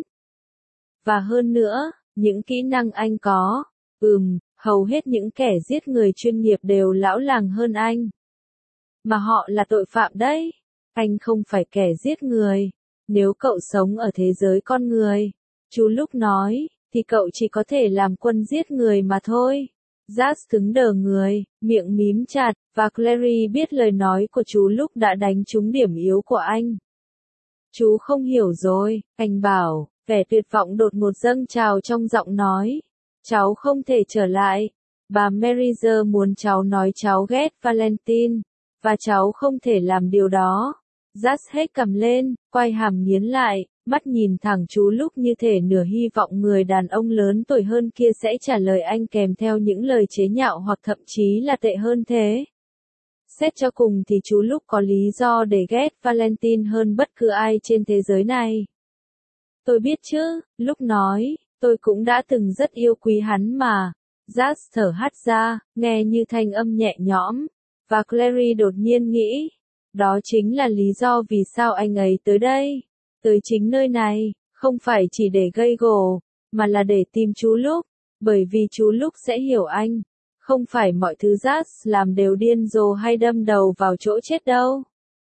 Và hơn nữa, những kỹ năng anh có, ừm, hầu hết những kẻ giết người chuyên nghiệp đều lão làng hơn anh. Mà họ là tội phạm đấy. Anh không phải kẻ giết người. Nếu cậu sống ở thế giới con người, chú Lúc nói, thì cậu chỉ có thể làm quân giết người mà thôi. Jas cứng đờ người, miệng mím chặt, và Clary biết lời nói của chú Lúc đã đánh trúng điểm yếu của anh. Chú không hiểu rồi, anh bảo, vẻ tuyệt vọng đột ngột dâng trào trong giọng nói. Cháu không thể trở lại. Bà Merizer muốn cháu nói cháu ghét Valentine, và cháu không thể làm điều đó. Jas hết cầm lên, quay hàm nghiến lại, mắt nhìn thẳng chú Lúc như thể nửa hy vọng người đàn ông lớn tuổi hơn kia sẽ trả lời anh kèm theo những lời chế nhạo hoặc thậm chí là tệ hơn thế. Xét cho cùng thì chú Lúc có lý do để ghét Valentine hơn bất cứ ai trên thế giới này. Tôi biết chứ, Lúc nói, tôi cũng đã từng rất yêu quý hắn mà. Jas thở hắt ra, nghe như thanh âm nhẹ nhõm. Và Clary đột nhiên nghĩ, đó chính là lý do vì sao anh ấy tới đây. Tới chính nơi này, không Không phải chỉ để gây gổ, mà là để tìm chú Lúc, bởi vì chú Lúc sẽ hiểu anh. Không phải mọi thứ Jazz làm đều điên rồ hay đâm đầu vào chỗ chết đâu.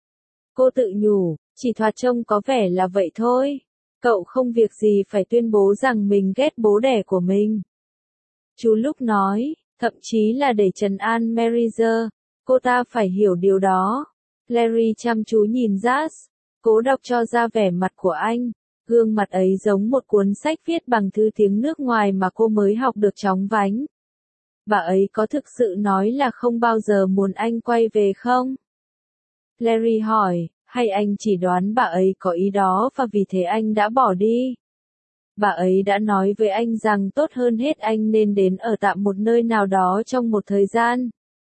Cô tự nhủ, chỉ thoạt trông có vẻ là vậy thôi. Cậu không việc gì phải tuyên bố rằng mình ghét bố đẻ của mình. Chú Lúc nói, thậm chí là để trấn an Marizer, cô ta phải hiểu điều đó. Clary chăm chú nhìn Jazz, cố đọc cho ra vẻ mặt của anh. Gương mặt ấy giống một cuốn sách viết bằng thứ tiếng nước ngoài mà cô mới học được chóng vánh. Bà ấy có thực sự nói là không bao giờ muốn anh quay về không? Clary hỏi, hay anh chỉ đoán bà ấy có ý đó và vì thế anh đã bỏ đi? Bà ấy đã nói với anh rằng tốt hơn hết anh nên đến ở tạm một nơi nào đó trong một thời gian.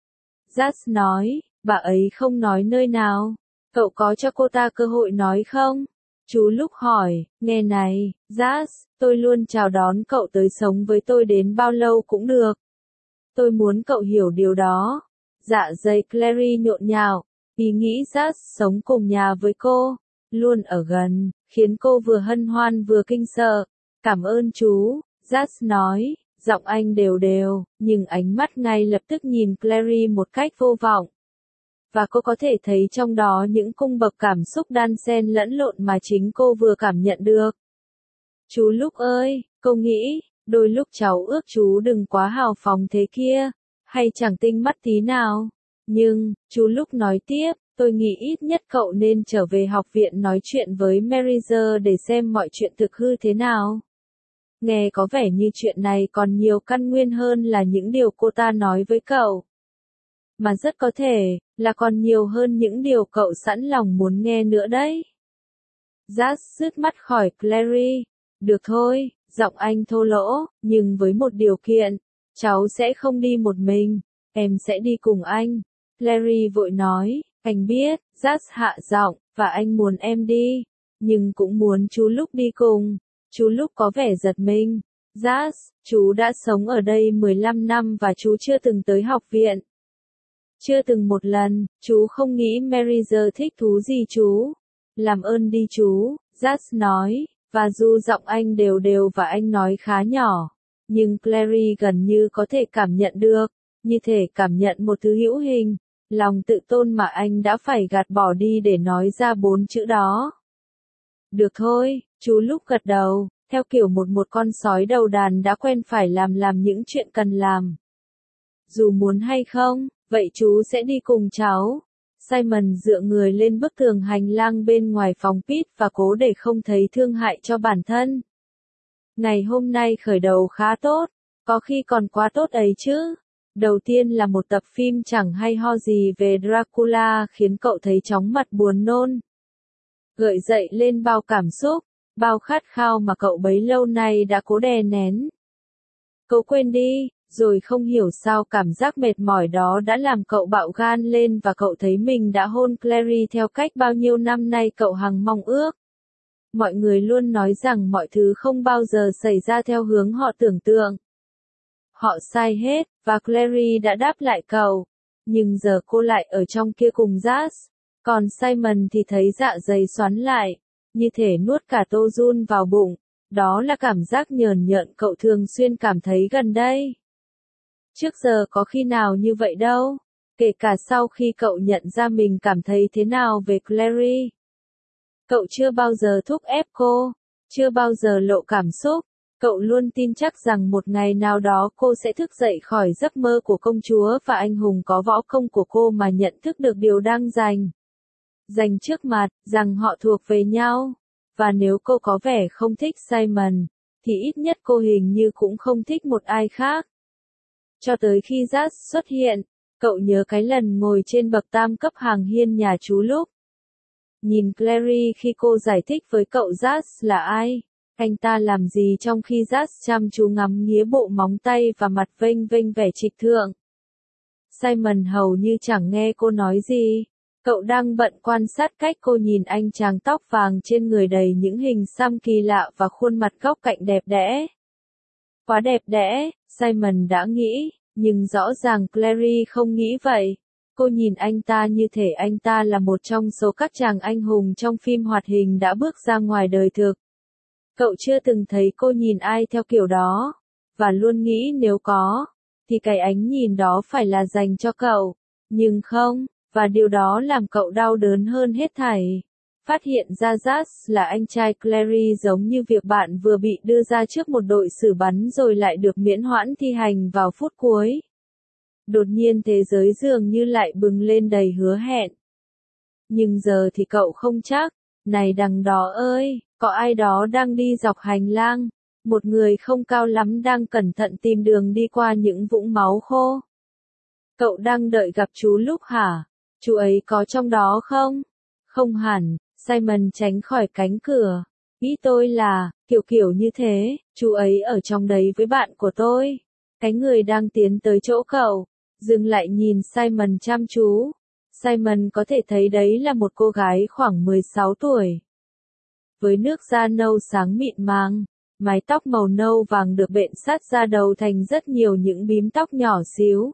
Jazz nói, bà ấy không nói nơi nào. Cậu có cho cô ta cơ hội nói không? Chú Lúc hỏi, nghe này, Jazz, tôi luôn chào đón cậu tới sống với tôi đến bao lâu cũng được. Tôi muốn cậu hiểu điều đó. Dạ dày Clary nhộn nhạo, ý nghĩ Jazz sống cùng nhà với cô, luôn ở gần, khiến cô vừa hân hoan vừa kinh sợ. Cảm ơn chú, Jazz nói, giọng anh đều đều, nhưng ánh mắt ngay lập tức nhìn Clary một cách vô vọng. Và cô có thể thấy trong đó những cung bậc cảm xúc đan xen lẫn lộn mà chính cô vừa cảm nhận được. Chú Lúc ơi, cô nghĩ, đôi lúc cháu ước chú đừng quá hào phóng thế kia, hay chẳng tinh mắt tí nào. Nhưng, chú Lúc nói tiếp, tôi nghĩ ít nhất cậu nên trở về học viện nói chuyện với Marizer để xem mọi chuyện thực hư thế nào. Nghe có vẻ như chuyện này còn nhiều căn nguyên hơn là những điều cô ta nói với cậu. Mà rất có thể, là còn nhiều hơn những điều cậu sẵn lòng muốn nghe nữa đấy. Jazz rứt mắt khỏi Clary. Được thôi, giọng anh thô lỗ, nhưng với một điều kiện, cháu sẽ không đi một mình, em sẽ đi cùng anh. Clary vội nói, anh biết, Jazz hạ giọng, và anh muốn em đi, nhưng cũng muốn chú Lúc đi cùng. Chú Lúc có vẻ giật mình. Jazz, chú đã sống ở đây mười lăm năm và chú chưa từng tới học viện. Chưa từng một lần, chú không nghĩ Marizer thích thú gì chú. Làm ơn đi chú, Jazz nói, và dù giọng anh đều đều và anh nói khá nhỏ, nhưng Clary gần như có thể cảm nhận được, như thể cảm nhận một thứ hữu hình, lòng tự tôn mà anh đã phải gạt bỏ đi để nói ra bốn chữ đó. Được thôi, chú Lúc gật đầu, theo kiểu một một con sói đầu đàn đã quen phải làm làm những chuyện cần làm. Dù muốn hay không, vậy chú sẽ đi cùng cháu. Simon dựa người lên bức tường hành lang bên ngoài phòng Pete và cố để không thấy thương hại cho bản thân. Ngày hôm nay khởi đầu khá tốt, có khi còn quá tốt ấy chứ. Đầu tiên là một tập phim chẳng hay ho gì về Dracula khiến cậu thấy chóng mặt buồn nôn. Gợi dậy lên bao cảm xúc, bao khát khao mà cậu bấy lâu nay đã cố đè nén. Cậu quên đi, rồi không hiểu sao cảm giác mệt mỏi đó đã làm cậu bạo gan lên và cậu thấy mình đã hôn Clary theo cách bao nhiêu năm nay cậu hằng mong ước. Mọi người luôn nói rằng mọi thứ không bao giờ xảy ra theo hướng họ tưởng tượng. Họ sai hết, và Clary đã đáp lại cậu. Nhưng giờ cô lại ở trong kia cùng Jazz. Còn Simon thì thấy dạ dày xoắn lại, như thể nuốt cả tô giun vào bụng. Đó là cảm giác nhờn nhợn cậu thường xuyên cảm thấy gần đây. Trước giờ có khi nào như vậy đâu, kể cả sau khi cậu nhận ra mình cảm thấy thế nào về Clary. Cậu chưa bao giờ thúc ép cô, chưa bao giờ lộ cảm xúc, cậu luôn tin chắc rằng một ngày nào đó cô sẽ thức dậy khỏi giấc mơ của công chúa và anh hùng có võ công của cô mà nhận thức được điều đang dành. Dành trước mặt, rằng họ thuộc về nhau. Và nếu cô có vẻ không thích Simon, thì ít nhất cô hình như cũng không thích một ai khác. Cho tới khi Jazz xuất hiện, cậu nhớ cái lần ngồi trên bậc tam cấp hàng hiên nhà chú Lúc. Nhìn Clary khi cô giải thích với cậu Jazz là ai, anh ta làm gì trong khi Jazz chăm chú ngắm nghía bộ móng tay và mặt vênh vênh vẻ trịch thượng. Simon hầu như chẳng nghe cô nói gì. Cậu đang bận quan sát cách cô nhìn anh chàng tóc vàng trên người đầy những hình xăm kỳ lạ và khuôn mặt góc cạnh đẹp đẽ. Quá đẹp đẽ, Simon đã nghĩ, nhưng rõ ràng Clary không nghĩ vậy. Cô nhìn anh ta như thể anh ta là một trong số các chàng anh hùng trong phim hoạt hình đã bước ra ngoài đời thực. Cậu chưa từng thấy cô nhìn ai theo kiểu đó, và luôn nghĩ nếu có, thì cái ánh nhìn đó phải là dành cho cậu, nhưng không, và điều đó làm cậu đau đớn hơn hết thảy. Phát hiện ra Jazz là anh trai Clary giống như việc bạn vừa bị đưa ra trước một đội xử bắn rồi lại được miễn hoãn thi hành vào phút cuối. Đột nhiên thế giới dường như lại bừng lên đầy hứa hẹn. Nhưng giờ thì cậu không chắc, này đằng đó ơi, có ai đó đang đi dọc hành lang, một người không cao lắm đang cẩn thận tìm đường đi qua những vũng máu khô. Cậu đang đợi gặp chú Lúc hả? Chú ấy có trong đó không? Không hẳn, Simon tránh khỏi cánh cửa. Ý tôi là, kiểu kiểu như thế, chú ấy ở trong đấy với bạn của tôi. Cái người đang tiến tới chỗ cậu, dừng lại nhìn Simon chăm chú. Simon có thể thấy đấy là một cô gái khoảng mười sáu tuổi. Với nước da nâu sáng mịn màng, mái tóc màu nâu vàng được bện sát da đầu thành rất nhiều những bím tóc nhỏ xíu.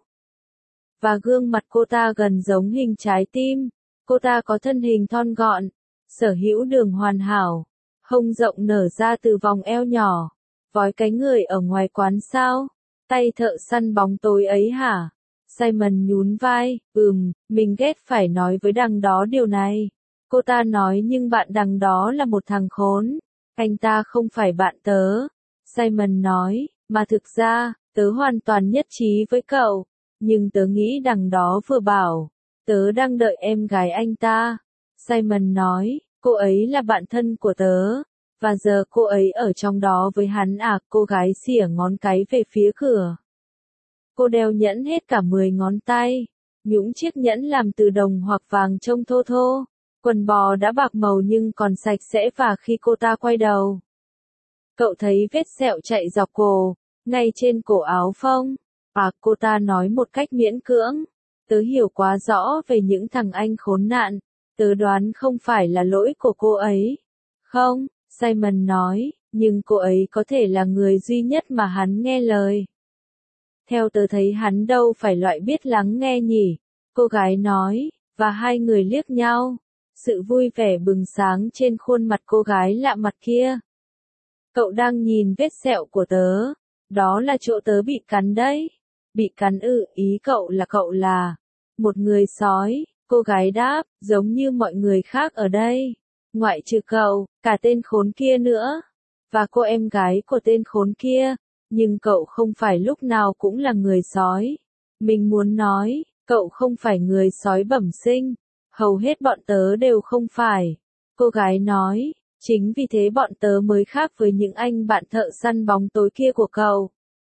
Và gương mặt cô ta gần giống hình trái tim. Cô ta có thân hình thon gọn, sở hữu đường hoàn hảo, hông rộng nở ra từ vòng eo nhỏ. Vói cái người ở ngoài quán sao? Tay thợ săn bóng tối ấy hả? Simon nhún vai, ừm, mình ghét phải nói với đằng đó điều này. Cô ta nói nhưng bạn đằng đó là một thằng khốn. Anh ta không phải bạn tớ. Simon nói, mà thực ra, tớ hoàn toàn nhất trí với cậu. Nhưng tớ nghĩ đằng đó vừa bảo, tớ đang đợi em gái anh ta. Simon nói, cô ấy là bạn thân của tớ. Và giờ cô ấy ở trong đó với hắn à? Cô gái xỉa ngón cái về phía cửa. Cô đeo nhẫn hết cả mười ngón tay. Những chiếc nhẫn làm từ đồng hoặc vàng trông thô thô. Quần bò đã bạc màu nhưng còn sạch sẽ và khi cô ta quay đầu. Cậu thấy vết sẹo chạy dọc cổ, ngay trên cổ áo phông. À, cô ta nói một cách miễn cưỡng. Tớ hiểu quá rõ về những thằng anh khốn nạn. Tớ đoán không phải là lỗi của cô ấy. Không, Simon nói, nhưng cô ấy có thể là người duy nhất mà hắn nghe lời. Theo tớ thấy hắn đâu phải loại biết lắng nghe nhỉ, cô gái nói, và hai người liếc nhau. Sự vui vẻ bừng sáng trên khuôn mặt cô gái lạ mặt kia. Cậu đang nhìn vết sẹo của tớ. Đó là chỗ tớ bị cắn đấy. Bị cắn ư, ý cậu là cậu là một người sói, cô gái đáp, giống như mọi người khác ở đây. Ngoại trừ cậu, cả tên khốn kia nữa. Và cô em gái của tên khốn kia. Nhưng cậu không phải lúc nào cũng là người sói. Mình muốn nói, cậu không phải người sói bẩm sinh. Hầu hết bọn tớ đều không phải. Cô gái nói, chính vì thế bọn tớ mới khác với những anh bạn thợ săn bóng tối kia của cậu.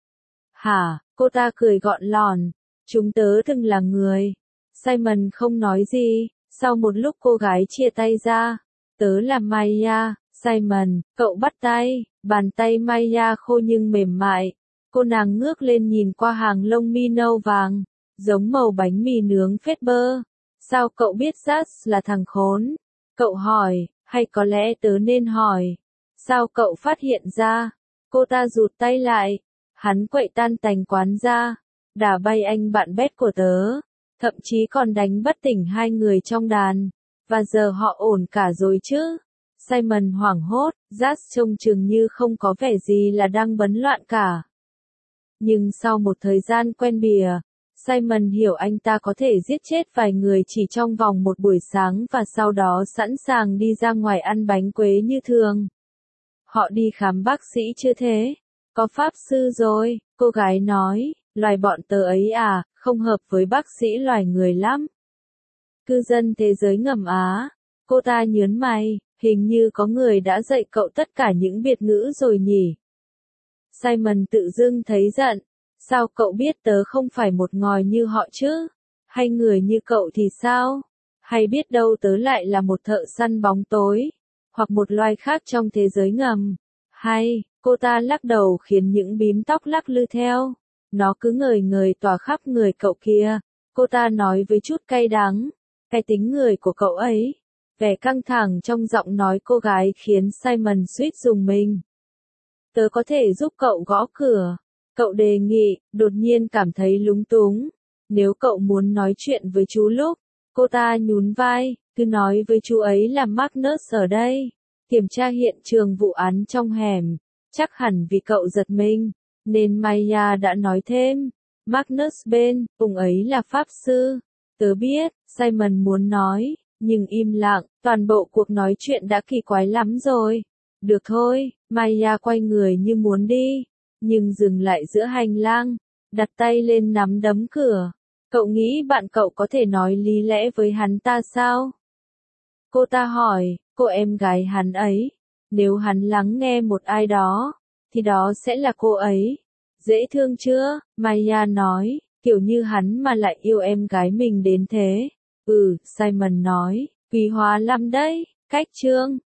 Hả, cô ta cười gọn lòn. Chúng tớ từng là người. Simon không nói gì. Sau một lúc cô gái chia tay ra. Tớ là Maya. Simon, cậu bắt tay. Bàn tay Maya khô nhưng mềm mại. Cô nàng ngước lên nhìn qua hàng lông mi nâu vàng. Giống màu bánh mì nướng phết bơ. Sao cậu biết Jazz là thằng khốn? Cậu hỏi, hay có lẽ tớ nên hỏi. Sao cậu phát hiện ra? Cô ta rụt tay lại. Hắn quậy tan tành quán ra. Đả bay anh bạn bét của tớ. Thậm chí còn đánh bất tỉnh hai người trong đàn. Và giờ họ ổn cả rồi chứ? Simon hoảng hốt, Jazz trông chừng như không có vẻ gì là đang bấn loạn cả. Nhưng sau một thời gian quen bìa, Simon hiểu anh ta có thể giết chết vài người chỉ trong vòng một buổi sáng và sau đó sẵn sàng đi ra ngoài ăn bánh quế như thường. Họ đi khám bác sĩ chưa thế? Có pháp sư rồi, cô gái nói, loài bọn tớ ấy à, không hợp với bác sĩ loài người lắm. Cư dân thế giới ngầm Á, cô ta nhớn mày, hình như có người đã dạy cậu tất cả những biệt ngữ rồi nhỉ. Simon tự dưng thấy giận. Sao cậu biết tớ không phải một ngòi như họ chứ? Hay người như cậu thì sao? Hay biết đâu tớ lại là một thợ săn bóng tối? Hoặc một loài khác trong thế giới ngầm? Hay, cô ta lắc đầu khiến những bím tóc lắc lư theo. Nó cứ ngời ngời tỏa khắp người cậu kia. Cô ta nói với chút cay đắng. Cái tính người của cậu ấy. Vẻ căng thẳng trong giọng nói cô gái khiến Simon suýt rùng mình. Tớ có thể giúp cậu gõ cửa. Cậu đề nghị, đột nhiên cảm thấy lúng túng. Nếu cậu muốn nói chuyện với chú Lúc, cô ta nhún vai, cứ nói với chú ấy là Magnus ở đây. kiểm tra hiện trường vụ án trong hẻm, chắc hẳn vì cậu giật mình, nên Maya đã nói thêm. Magnus bên, ông ấy là pháp sư. Tớ biết, Simon muốn nói, nhưng im lặng, toàn bộ cuộc nói chuyện đã kỳ quái lắm rồi. Được thôi, Maya quay người như muốn đi, nhưng dừng lại giữa hành lang, đặt tay lên nắm đấm cửa. Cậu nghĩ bạn cậu có thể nói lý lẽ với hắn ta sao? Cô ta hỏi, cô em gái hắn ấy. Nếu hắn lắng nghe một ai đó, thì đó sẽ là cô ấy. Dễ thương chưa? Maya nói, kiểu như hắn mà lại yêu em gái mình đến thế. Ừ, Simon nói, quý hóa lắm đấy, cách chương.